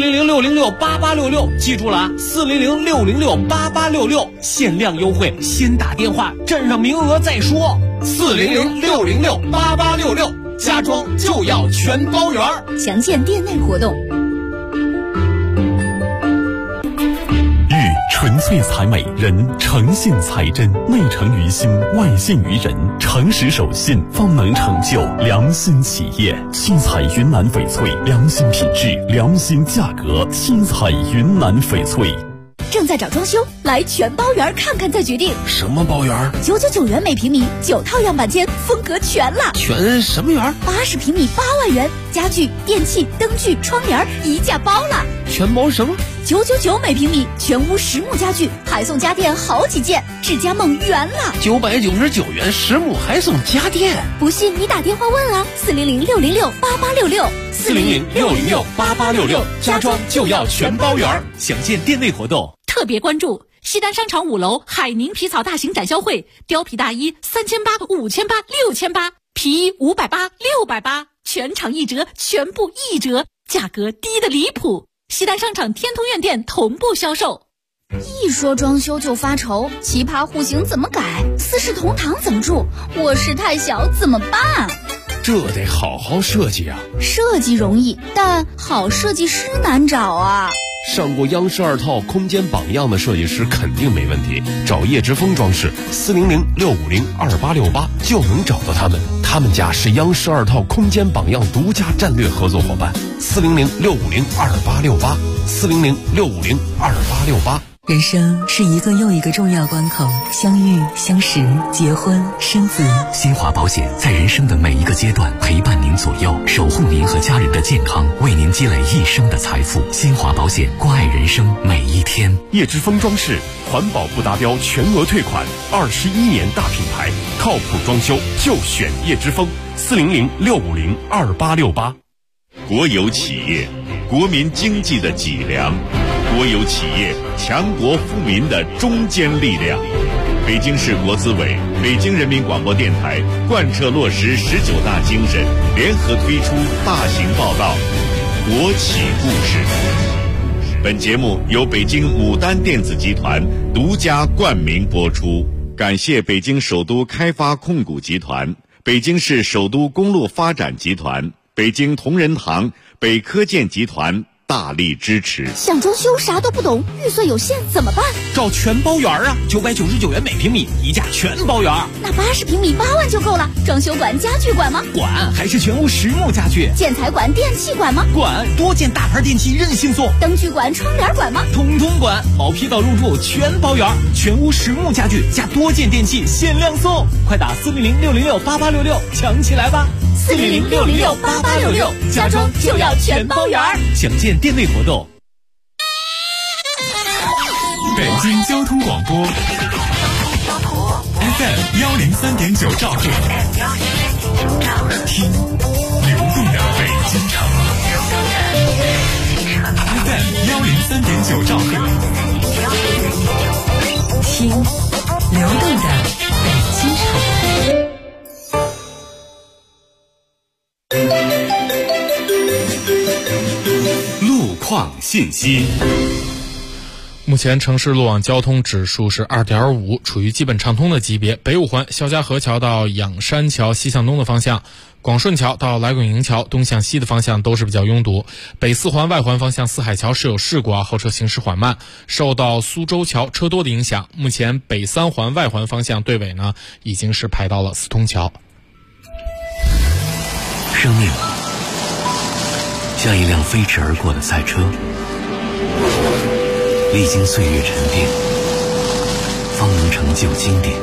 ？400-606-8866，记住了啊，400-606-8866，限量优惠，先打电话，占上名额再说。400-606-8866，家装就要全包圆。 详见店内活动。 纯粹才美，人诚信才真，内诚于心，外信于人，诚实守信，方能成就良心企业。七彩云南翡翠，良心品质，良心价格。七彩云南翡翠。 正在找装修，来全包圆看看再决定。 什么包圆 ？999元每平米，9套样板间，风格全了。 全什么圆 ？80平米8万元，家具、电器、灯具、窗帘一价包了。 全包什么 ？999每平米，全屋实木家具，还送家电好几件，智家梦圆了。 999元实木还送家电， 不信你打电话问啊，400-606-8866。 400-606-8866，家装就要全包圆。详见店内活动。 特别关注西单商场5楼海宁皮草大型展销会，貂皮大衣3800、5800、6800，皮衣580、680，全场1折，全部1折，价格低得离谱。西单商场天通苑店同步销售。一说装修就发愁，奇葩户型怎么改？四室同堂怎么住？卧室太小怎么办？ 这得好好设计啊！ 设计容易，但好设计师难找啊。 上过央视2套空间榜样的设计师肯定没问题，找叶之峰装饰，400-650-2868就能找到他们。他们家是央视2套空间榜样独家战略合作伙伴，400-650-2868 400-650-2868。 人生是一个又一个重要关口，相遇、相识、结婚、生子。 新华保险在人生的每一个阶段陪伴您左右，守护您和家人的健康，为您积累一生的财富。新华保险，关爱人生每一天。 叶之峰装饰，环保不达标全额退款，21年大品牌，靠谱装修就选叶之峰，400-650-2868。 国有企业，国民经济的脊梁。国有企业强国富民的中坚力量。北京市国资委、北京人民广播电台贯彻落实19大精神，联合推出大型报道《国企故事》。本节目由北京牡丹电子集团独家冠名播出，感谢北京首都开发控股集团、北京市首都公路发展集团、北京同仁堂、北科建集团大力支持。 想装修啥都不懂，预算有限怎么办？ 找全包圆啊！999元每平米，一价全包圆。 那80平米8万就够了。装修管、家具管吗？ 管，还是全屋实木家具。 建材管、电器管吗？ 管，多件大牌电器任性送。 灯具管、窗帘管吗？ 统统管，毛坯到入住全包圆。全屋实木家具加多件电器限量送，快打400-606-8866抢起来吧 ！400-606-8866，家装就要全包圆。 详见店内活动。 北京交通广播 FM 103.9兆赫，听流动的北京城。FM 103.9兆赫， 听流动的北京城。 路况信息。 目前城市路网交通指数是 2.5， 处于基本畅通的级别。北五环肖家河桥到仰山桥西向东的方向，广顺桥到来滚营桥东向西的方向都是比较拥堵。北四环外环方向四海桥是有事故后车行驶缓慢，受到苏州桥车多的影响，目前北三环外环方向队尾呢已经是排到了四通桥。 生命像一辆飞驰而过的赛车，历经岁月沉淀，方能成就经典。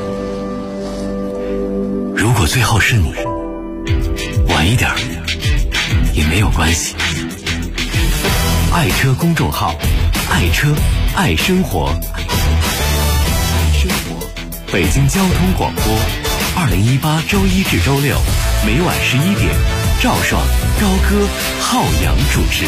如果最后是你，晚一点也没有关系。爱车公众号，爱车爱生活，北京交通广播 2018周一至周六每晚11点，赵爽、高歌、浩洋主持。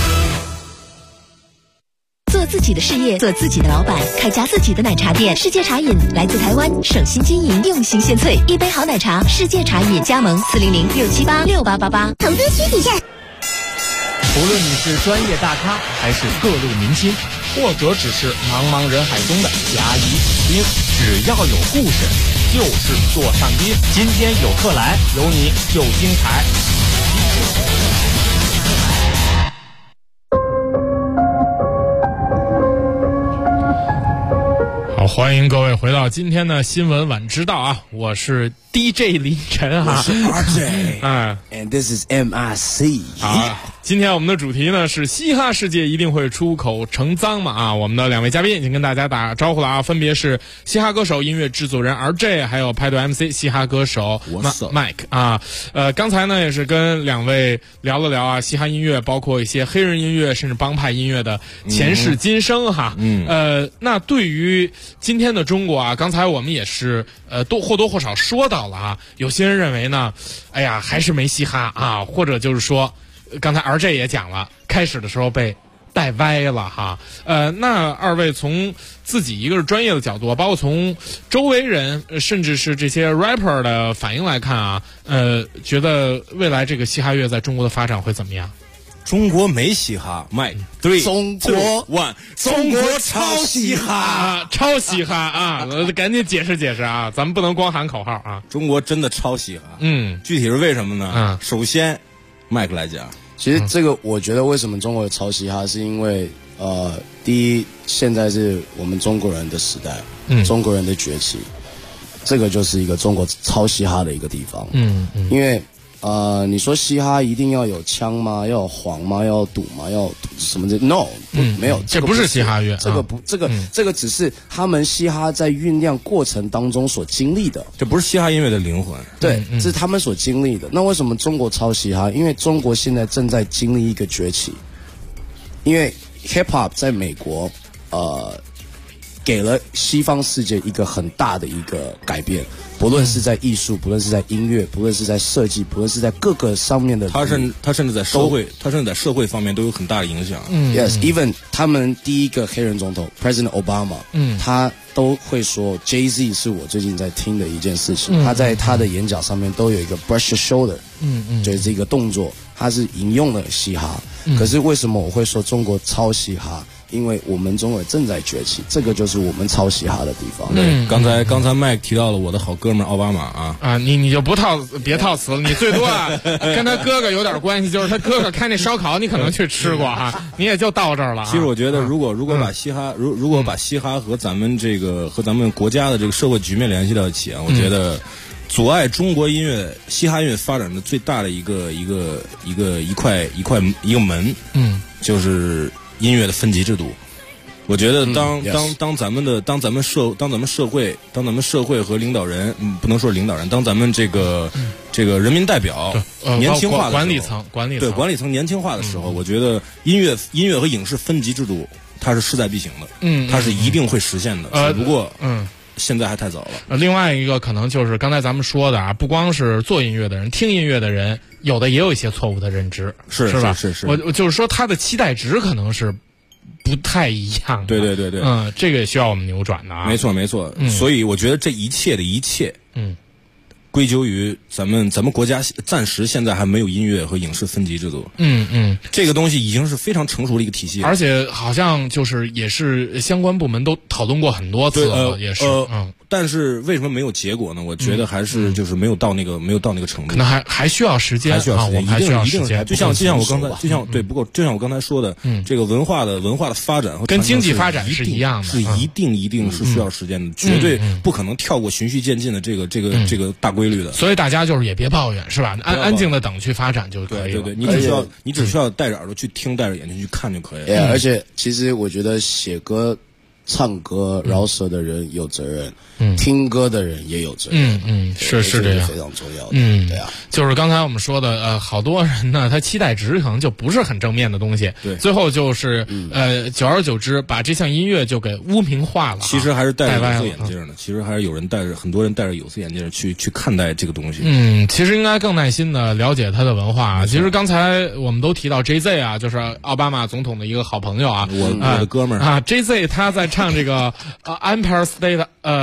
做自己的事业，做自己的老板，开家自己的奶茶店。世界茶饮来自台湾，省心经营，用心献萃，一杯好奶茶。世界茶饮加盟400-678-6888。 投资需谨慎。 无论你是专业大咖，还是各路明星，或者只是茫茫人海中的甲乙丙丁，只要有故事，就是座上宾。今天有客来，有你就精彩。 好，欢迎各位回到今天的新闻晚知道啊！我是 DJ 林晨啊， 我是 RJ， and this is MIC。 好，今天我们的主题呢是嘻哈世界一定会出口成脏嘛啊！我们的两位嘉宾已经跟大家打招呼了啊，分别是嘻哈歌手、音乐制作人 RJ， 还有派对 MC 嘻哈歌手 Mike 啊。刚才呢也是跟两位聊了聊啊，嘻哈音乐包括一些黑人音乐甚至帮派音乐的前世今生哈。那对于今天的中国啊，刚才我们也是或多或少说到了啊，有些人认为呢，哎呀还是没嘻哈啊，或者就是说刚才 RJ 也讲了，开始的时候被带歪了哈。那二位从自己一个是专业的角度，包括从周围人甚至是这些 rapper 的反应来看啊，觉得未来这个嘻哈乐在中国的发展会怎么样？ 中国没嘻哈，Mike 3、 中国 1，中国超嘻哈， 超嘻哈啊！赶紧解释解释啊，咱们不能光喊口号啊！ 中国真的超嘻哈，具体是为什么呢？首先，Mike 来讲， 其实这个我觉得为什么中国有超嘻哈，是因为第一，现在是我们中国人的时代，中国人的崛起，这个就是一个中国超嘻哈的一个地方，因为。你说嘻哈一定要有枪吗？要有黄吗？要有赌吗？要什么的 ？No， 没有， 这不是嘻哈乐， 这个只是他们嘻哈在酝酿过程当中所经历的， 这不是嘻哈音乐的灵魂。 对，这是他们所经历的。那为什么中国超嘻哈？因为中国现在正在经历一个崛起，因为 hip hop 在美国，给了西方世界一个很大的一个改变，不论是在艺术，不论是在音乐，不论是在设计，不论是在各个上面的， 他甚至在社会方面都有很大的影响。 Yes，even 他们第一个黑人总统 President Obama，他都会说 Jay-Z 是我最近在听的一件事情。他在他的演讲上面都有一个 brush your shoulder，就是这个动作，他是引用了嘻哈。可是为什么我会说中国超嘻哈？因为我们中国正在崛起，这个就是我们超嘻哈的地方。 对，刚才Mike提到了我的好哥们奥巴马啊， 你就别套词了，你最多跟他哥哥有点关系，就是他哥哥开那烧烤，你可能去吃过哈，你也就到这儿了。 其实我觉得，如果把嘻哈，如果把嘻哈和咱们国家的这个社会局面联系到一起啊，我觉得阻碍中国嘻哈音乐发展的最大的一个门，就是音乐的分级制度。我觉得当咱们社会和领导人，不能说领导人，当咱们这个人民代表年轻化的时候，管理层年轻化的时候，我觉得音乐和影视分级制度它是势在必行的，它是一定会实现的，只不过现在还太早了。 另外一个可能就是刚才咱们说的啊，不光是做音乐的人，听音乐的人，有的也有一些错误的认知，是吧？是。我就是说，他的期待值可能是不太一样的。 对。 这个也需要我们扭转的啊。 没错。所以我觉得这一切的一切，归咎于咱们国家暂时现在还没有音乐和影视分级制度。这个东西已经是非常成熟的一个体系了， 而且好像也是相关部门都讨论过很多次了，也是。 但是为什么没有结果呢？我觉得还是就是没有到那个程度， 可能还需要时间，我们还需要时间。 就像我刚才不过就像我刚才说的，这个文化的发展和跟经济发展是一样的， 是一定是需要时间的，绝对不可能跳过循序渐进的这个大规律的。 所以大家就是也别抱怨，是吧？安静的等去发展就可以了。 对，你只需要带着耳朵去听，带着眼睛去看就可以了。 而且其实我觉得写歌唱歌饶舌的人有责任，听歌的人也有责任。 是这样， 非常重要的。对啊， 就是刚才我们说的，好多人呢，他期待值可能就不是很正面的东西， 对， 最后就是久而久之把这项音乐就给污名化了。 其实还是戴着有色眼镜的，其实还是很多人戴着有色眼镜去看待这个东西。 其实应该更耐心的了解他的文化。其实刚才我们都提到 Jay-Z 啊，就是奥巴马总统的一个好朋友啊， 我的哥们儿啊 ，Jay-Z 他在唱这个Empire State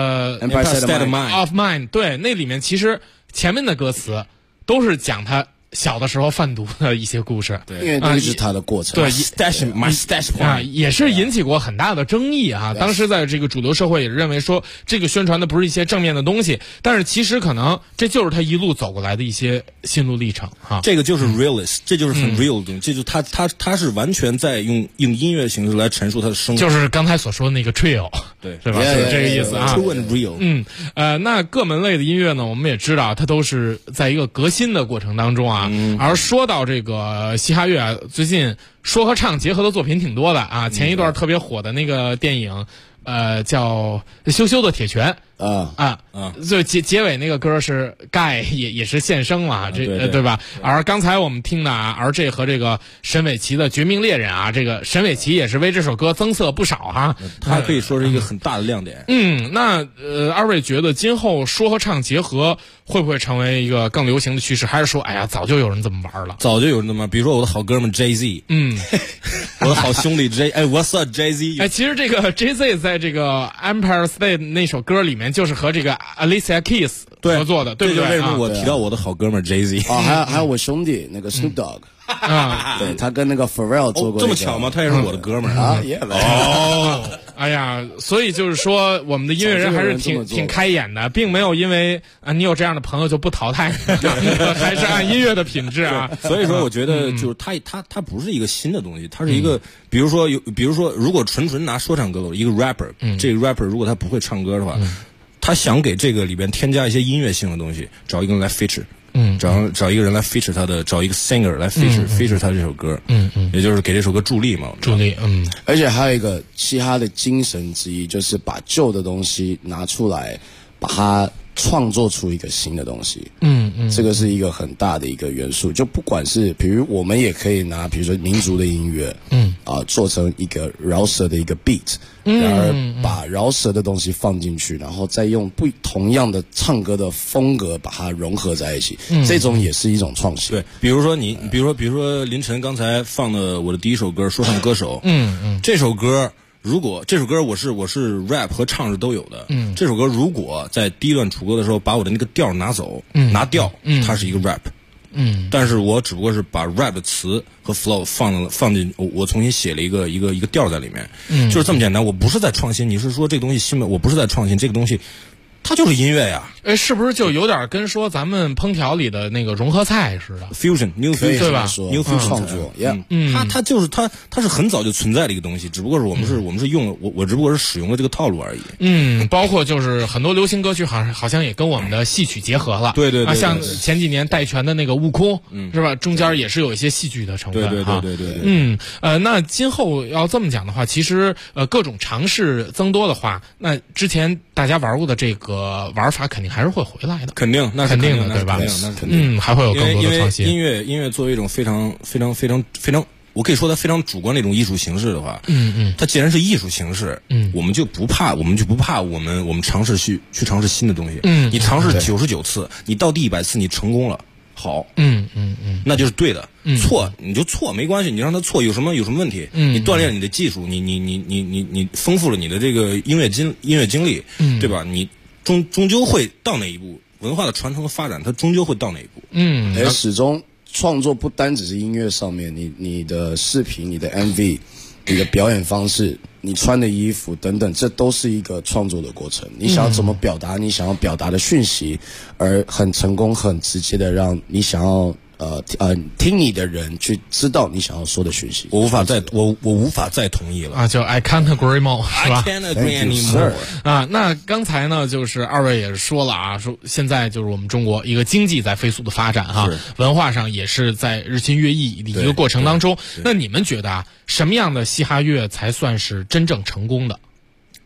of Mind， 对，那里面其实前面的歌词都是讲他小的时候贩毒的一些故事， 对，因为这是他的过程。 对 ，my stash point 也是引起过很大的争议啊。当时在这个主流社会也认为说，这个宣传的不是一些正面的东西，但是其实可能这就是他一路走过来的一些心路历程哈。 这个就是 realist，这就是很 real 的东西，这就他是完全在用音乐形式来陈述他的生活， 就是刚才所说的那个 trio， 对， 是吧？是这个意思啊。 True and real。 那各门类的音乐呢，我们也知道，它都是在一个革新的过程当中啊。而说到这个嘻哈乐啊，最近说和唱结合的作品挺多的啊。前一段特别火的那个电影，叫《羞羞的铁拳》就结尾那个歌是盖也是现声嘛，对吧？而刚才我们听的啊，而这和这个沈伟奇的《绝命猎人》啊，这个沈伟奇也是为这首歌增色不少哈。 他可以说是一个很大的亮点。 那二位觉得今后说和唱结合会不会成为一个更流行的趋势？还是说，哎呀，早就有人这么玩了？ 早就有人这么玩，比如说我的好哥们 Jay-Z， 我的好兄弟 What's up Jay-Z？ 其实这个 Jay-Z 在这个 Empire State 那首歌里面，就是和这个 Alicia Keys 合作的，对不对？ 为什么我提到我的好哥们 Jay-Z？ 还有我兄弟那个 Snoop Dogg。对，他跟那个 Pharrell 做过。 这么巧吗？他也是我的哥们儿啊！ 哎呀，所以就是说，我们的音乐人还是挺开眼的，并没有因为你有这样的朋友就不淘汰，还是按音乐的品质啊。 所以说，我觉得就是他不是一个新的东西，它是一个，比如说，如果纯拿说唱歌手一个 rapper，这个 rapper 如果他不会唱歌的话，他想给这个里边添加一些音乐性的东西，找一个人来 feature。找一个人来 feature 他的，找一个 singer 来 feature 他这首歌，也就是给这首歌助力嘛， 助力， 而且还有一个嘻哈的精神之一，就是把旧的东西拿出来，把它创作出一个新的东西。这个是一个很大的一个元素。就不管是，比如我们也可以拿，比如说民族的音乐，做成一个饶舌的一个 beat，然而把饶舌的东西放进去，然后再用同样的唱歌的风格把它融合在一起，这种也是一种创新。 对，比如说林晨刚才放的我的第一首歌《说唱歌手》，这首歌。如果这首歌我是 rap 和唱是都有的，这首歌如果在第一段主歌的时候把我的那个调拿走，拿掉，它是一个 rap，但是我只不过是把 rap 的词和 flow 放进，我重新写了一个调在里面，就是这么简单。我不是在创新，你是说这个东西新的，我不是在创新，这个东西它就是音乐呀。 是不是就有点跟说咱们烹调里的那个融合菜似的 ？New fusion 对吧 ？New fusion 创作， 它就是它是很早就存在的一个东西，只不过是我们是用了我只不过是使用了这个套路而已。 包括就是很多流行歌曲好像也跟我们的戏曲结合了。 对， 像前几年戴荃的那个《悟空》，是吧？中间也是有一些戏剧的成分。 对。 那今后要这么讲的话，其实各种尝试增多的话，那之前大家玩过的这个玩法肯定还是会回来的。 肯定，那是肯定的，对吧？ 那是肯定。 还会有更多的创新。 音乐作为一种非常，我可以说它非常主观的一种艺术形式的话，它既然是艺术形式，我们就不怕，我们尝试去尝试新的东西。你尝试99次，你到第100次你成功了，好，那就是对的。错你就错没关系，你让他错有什么问题？你锻炼你的技术，你丰富了你的这个音乐经历，对吧？你终究会到那一步，文化的传承和发展，它终究会到那一步。 而始终创作不单只是音乐上面，你的视频、你的 MV、你的表演方式、你穿的衣服等等，这都是一个创作的过程。你想要怎么表达你想要表达的讯息，而很成功、很直接的让你想要听你的人去知道你想要说的讯息。 我无法再同意了啊！就 I can't agree more， 是吧 ？I can't agree anymore 啊！那刚才呢，就是二位也是说了啊，说现在就是我们中国一个经济在飞速的发展哈，文化上也是在日新月异的一个过程当中。那你们觉得啊，什么样的嘻哈乐才算是真正成功的？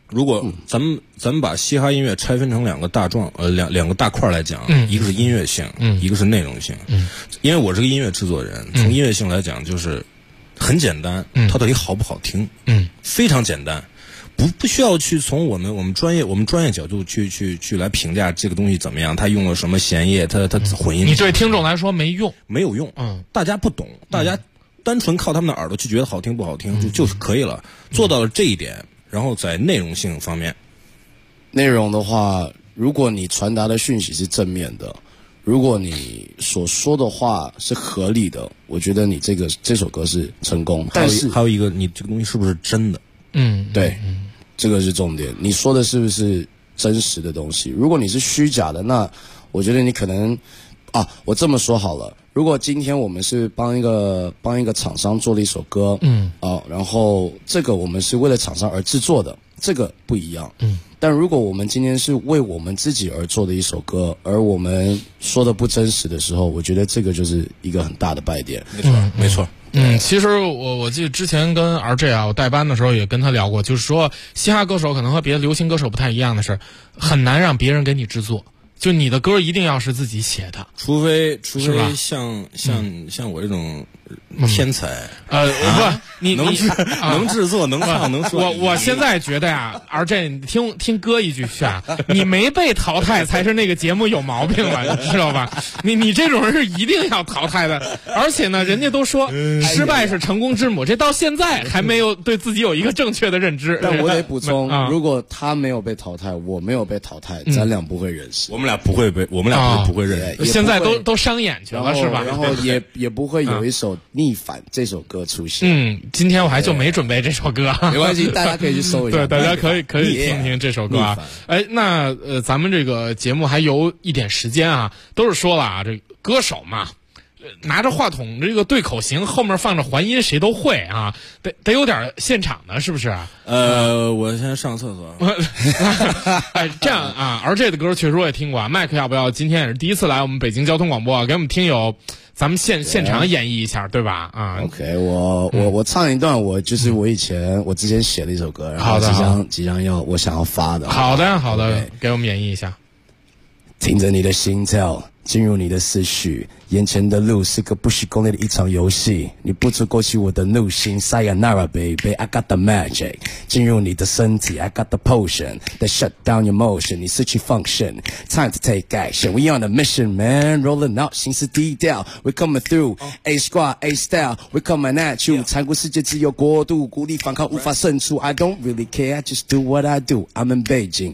如果咱们把嘻哈音乐拆分成两个大块来讲，一个是音乐性，一个是内容性。因为我是个音乐制作人，从音乐性来讲就是很简单，它到底好不好听，非常简单，不需要去从我们专业角度去来评价这个东西怎么样，它用了什么弦乐，它混音。 你对听众来说没有用，大家不懂，大家单纯靠他们的耳朵去觉得好听不好听就是可以了，做到了这一点。然后在内容性方面， 内容的话，如果你传达的讯息是正面的，如果你所说的话是合理的，我觉得你这首歌是成功。但是还有一个，你这个东西是不是真的？ 对，这个是重点。你说的是不是真实的东西？如果你是虚假的，那我觉得你可能我这么说好了。如果今天我们是帮一个厂商做了一首歌，然后这个我们是为了厂商而制作的，这个不一样。但如果我们今天是为我们自己而做的一首歌，而我们说的不真实的时候，我觉得这个就是一个很大的败点。 没错。 其实我记得之前跟 RJ 我带班的时候也跟他聊过，就是说嘻哈歌手可能和别的流行歌手不太一样的是，很难让别人给你制作。就你的歌一定要是自己写的， 除非像我这种天才， 你能制作能唱能说。 我现在觉得呀，RJ 你听歌一句下，你没被淘汰才是那个节目有毛病了，你知道吧？你这种人是一定要淘汰的，而且呢，人家都说失败是成功之母，这到现在还没有对自己有一个正确的认知。 但我得补充，如果他没有被淘汰，我没有被淘汰，咱俩不会认识。 我们俩不会认识。 现在都商演去了是吧？ 然后也不会有一首逆反这首歌出现。 今天我还就没准备这首歌， 没关系，大家可以去搜一下。 对，大家可以听听这首歌啊。那咱们这个节目还有一点时间啊，都是说了这歌手嘛，拿着话筒这个对口型，后面放着环音，谁都会啊，得有点现场的，是不是？ 我先上厕所。 这样啊，RJ的歌确实我也听过啊。麦克要不要今天也是第一次来我们北京交通广播啊，给我们听友咱们现场演绎一下，对吧？ OK， 我唱一段，我之前写了一首歌，然后即将我想要发的。 好的，给我们演绎一下。 听着你的心跳进入你的思绪，眼前的路是个不许攻略的一场游戏，你不足勾起我的怒心。 Sayonara baby, I got the magic， 进入你的身体 I got the potion that shut down your motion， 你失去 function Time to take action， We on a mission man， rolling out 心思低调 We coming through A squad A style We coming at you， 残酷世界只有国度，孤立反抗无法胜出。 I don't really care I just do what I do， I'm in Beijing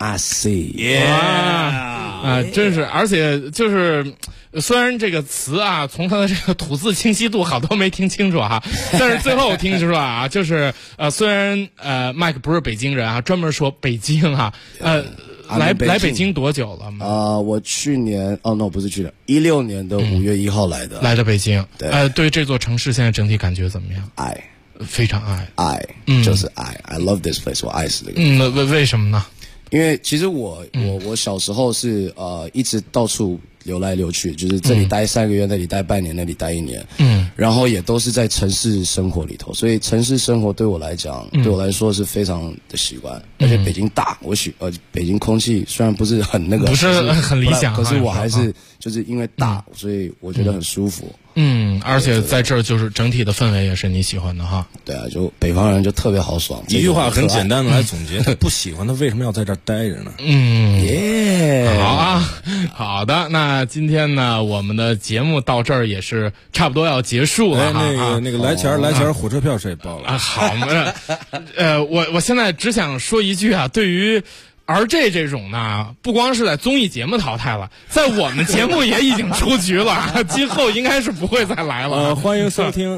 MIC。 真是，而且就是虽然这个词啊，从它的这个吐字清晰度好多没听清楚哈，但是最后我听说啊，就是虽然麦克不是北京人啊，专门说北京啊，来北京多久了？ 我去年不是去年，16年的5月1号来的北京。对这座城市现在整体感觉怎么样？ 爱， 非常爱， 就是爱。I love this place， 我爱死这个。 为什么呢？ 因为其实我小时候是一直到处流来流去，就是这里待3个月，那里待半年，那里待1年，然后也都是在城市生活里头，所以城市生活对我来讲，对我来说是非常的习惯。而且北京大，北京空气虽然不是很那个， 不是很理想， 可是我还是就是因为大，所以我觉得很舒服。 而且在这儿就是整体的氛围也是你喜欢的哈。 对啊，就北方人就特别豪爽。 一句话很简单的来总结，他不喜欢他为什么要在这儿待着呢？ 好啊，好的。那今天呢，我们的节目到这儿也是差不多要结束了。 那个来钱火车票谁报了？ 好嘛，我现在只想说一句啊，对于RJ这种呢，不光是在综艺节目淘汰了，在我们节目也已经出局了，今后应该是不会再来了。 欢迎收听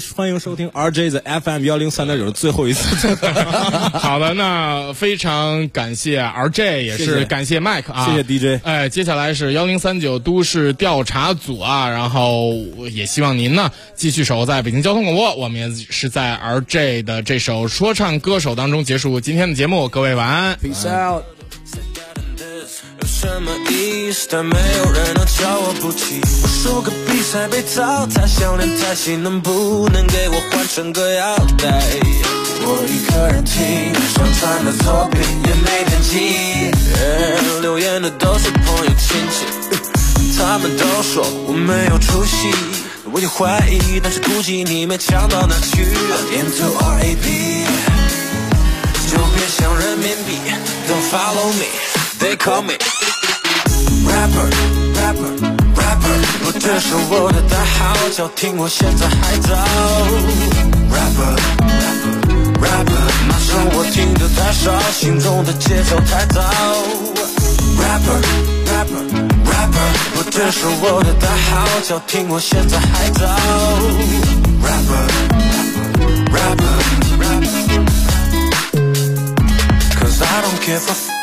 RJ 的 FM 103.9的最后一次。 好的，那非常感谢 RJ， 也是感谢 Mike 啊， 谢谢 DJ。 接下来是1039都市调查组啊，然后也希望您呢继续守在北京交通广播，我们也是在 RJ 的这首说唱歌手当中结束今天的节目，各位晚安 ，Peace out。 有什么意思？但没有人能叫我不起。无数个比赛被淘汰，想练台戏能不能给我换成个腰带？ 我一个人听，上传的作品也没点击，留言的都是朋友亲戚，他们都说我没有出息，我也怀疑，但是估计你没强到哪去。Into RAP， 就别想人民币 ，Don't follow me，They call me rapper rapper rapper， 不这是我的代号，叫听我现在还早。rapper rapper rapper， 马上我听得太少，心中的节奏太早。rapper rapper rapper， 不这是我的代号，叫听我现在还早。rapper rapper rapper rapper，Cause I don't give a f。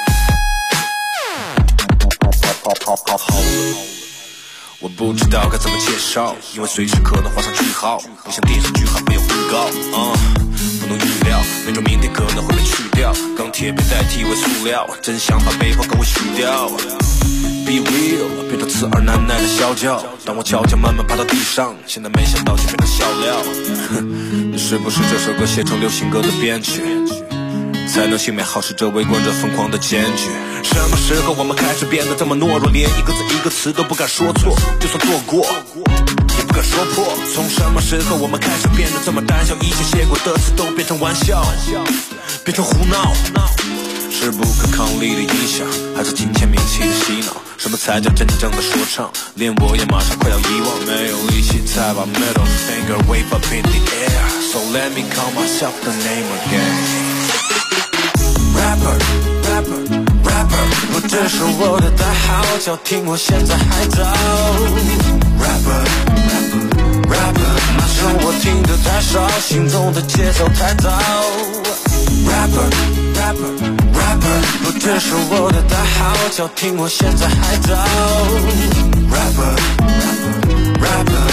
我不知道该怎么介绍，因为随时可能画上句号，不像电视剧还没有预告，不能预料，没准明天可能会被去掉，钢铁被代替为塑料，真想把背后跟我虚掉。Be real， 变成刺耳难耐的小脚，当我悄悄慢慢爬到地上，现在没想到就变成笑料。你是不是这首歌写成流行歌的编曲？才能幸免好事者围观着疯狂的检举。什么时候我们开始变得这么懦弱，连一个字一个词都不敢说错，就算做过也不敢说破。从什么时候我们开始变得这么胆小，一切写过的词都变成玩笑，变成胡闹。是不可抗力的影响，还是金钱名气的洗脑？什么才叫真正的说唱？连我也马上快要遗忘，没有力气再把 middle finger wave up in the air， So let me call myself the name again。Rapper rapper rapper， 不这是我的代号，叫听我现在还早。Rapper rapper rapper， 马上我听得太少，心中的节奏太早。Rapper rapper rapper， 不这是我的代号，叫听我现在还早。Rapper rapper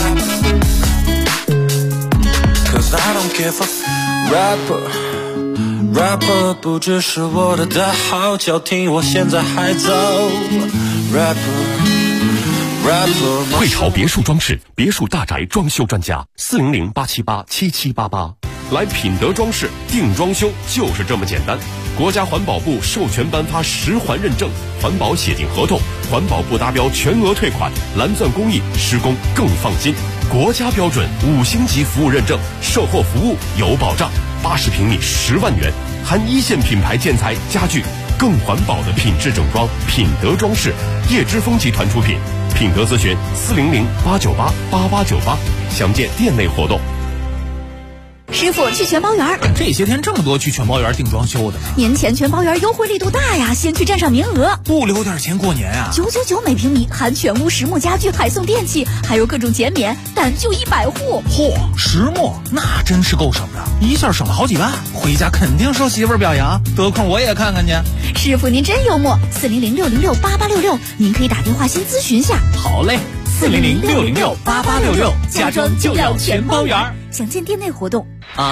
rapper，Cause I don't give a rapper。Rapper 不只是我的代号，叫听我现在还早。Rapper， 汇潮别墅装饰，别墅大宅装修专家，400-878-7788，来品德装饰定装修就是这么简单。国家环保部授权颁发10环认证，环保协定合同，环保部达标全额退款，蓝钻工艺，施工更放心。国家标准5星级服务认证，售后服务有保障。80平米10万元，含1线品牌建材家具，更环保的品质整装。品德装饰，叶之峰集团出品。品德咨询400-898-8898，详见店内活动。 师傅，去全包园。 这些天这么多去全包园定装修的呢。 年前全包园优惠力度大呀，先去占上名额。 不留点钱过年啊 ？999每平米，含全屋实木家具，还送电器，还有各种减免，但就100户。 嚯，实木那真是够省的，一下省了好几万，回家肯定受媳妇儿表扬。得空我也看看去。 师傅您真幽默，400-606-8866，您可以打电话先咨询下。 好嘞，400-606-8866，家装就要全包园。 详见店内活动。 五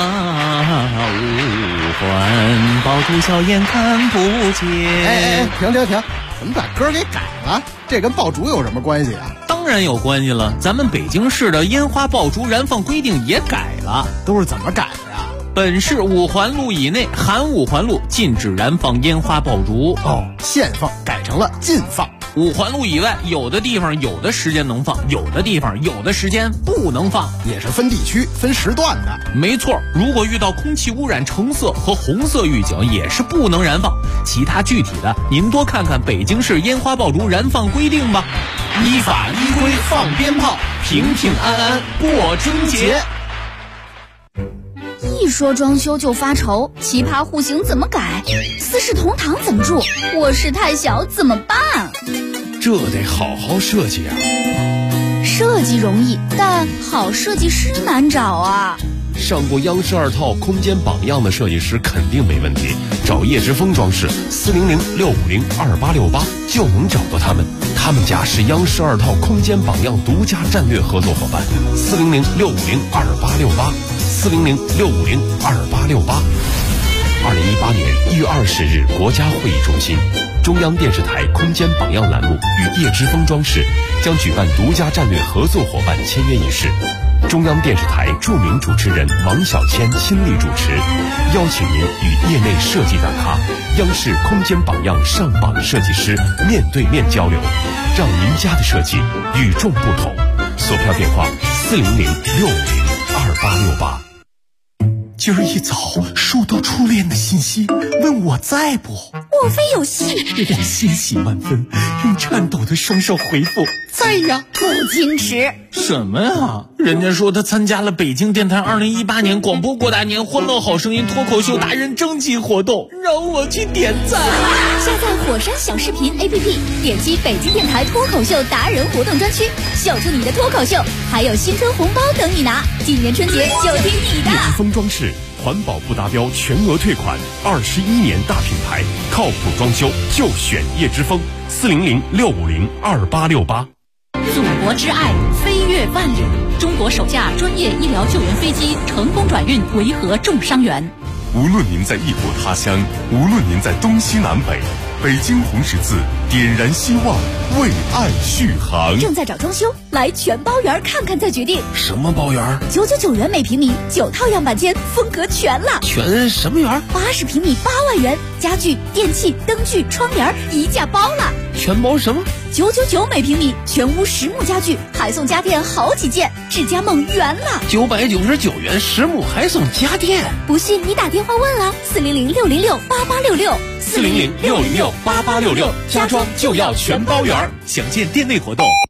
环爆竹硝烟看不见。 哎，停！怎么把歌给改了？这跟爆竹有什么关系啊？ 当然有关系了，咱们北京市的烟花爆竹燃放规定也改了。 都是怎么改的呀？ 本市5环路以内含5环路禁止燃放烟花爆竹。 限放改成了禁放。 5环路以外，有的地方有的时间能放，有的地方有的时间不能放， 也是分地区分时段的。 没错，如果遇到空气污染橙色和红色预警，也是不能燃放。其他具体的，您多看看北京市烟花爆竹燃放规定吧。依法依规放鞭炮，平平安安过春节。 一说装修就发愁，奇葩户型怎么改？四世同堂怎么住？卧室太小怎么办？ 这得好好设计啊！ 设计容易，但好设计师难找啊。 上过央视2套空间榜样的设计师肯定没问题，找叶之峰装饰400-650-2868就能找到他们。他们家是央视2套空间榜样独家战略合作伙伴，400-650-2868，400-650-2868。2018年1月20日，国家会议中心，中央电视台空间榜样栏目与叶之峰装饰将举办独家战略合作伙伴签约仪式。 中央电视台著名主持人王小谦亲力主持，邀请您与业内设计大咖、央视空间榜样上榜设计师面对面交流，让您家的设计与众不同。索票电话400-650-2868。 今儿一早收到初恋的信息，问我在不？ 莫非有戏？ 我欣喜万分，用颤抖的双手回复在呀。 不矜持什么呀？人家说他参加了北京电台2018年广播过大年欢乐好声音脱口秀达人征集活动，让我去点赞。 下载火山小视频 APP， 点击北京电台脱口秀达人活动专区，秀出你的脱口秀，还有新春红包等你拿。今年春节就听你的。 叶之峰装饰环保不达标全额退款，21年大品牌，靠谱装修就选叶之峰，400-650-2868。 祖国之爱飞越万里，中国首架专业医疗救援飞机成功转运维和重伤员。 无论您在异国他乡，无论您在东西南北，北京红十字点燃希望，为爱续航。 正在找装修，来全包园看看再决定。 什么包园 ？999元每平米，9套样板间，风格全了。 全什么园 ？80平米8万元，家具、电器、灯具、窗帘一价包了。 全包什么 ？999每平米，全屋实木家具，还送家电好几件，智家梦圆了。 999元实木还送家电， 不信你打电话问了，400-606-8866。 400-606-8866，家装就要全包圆。 详见店内活动。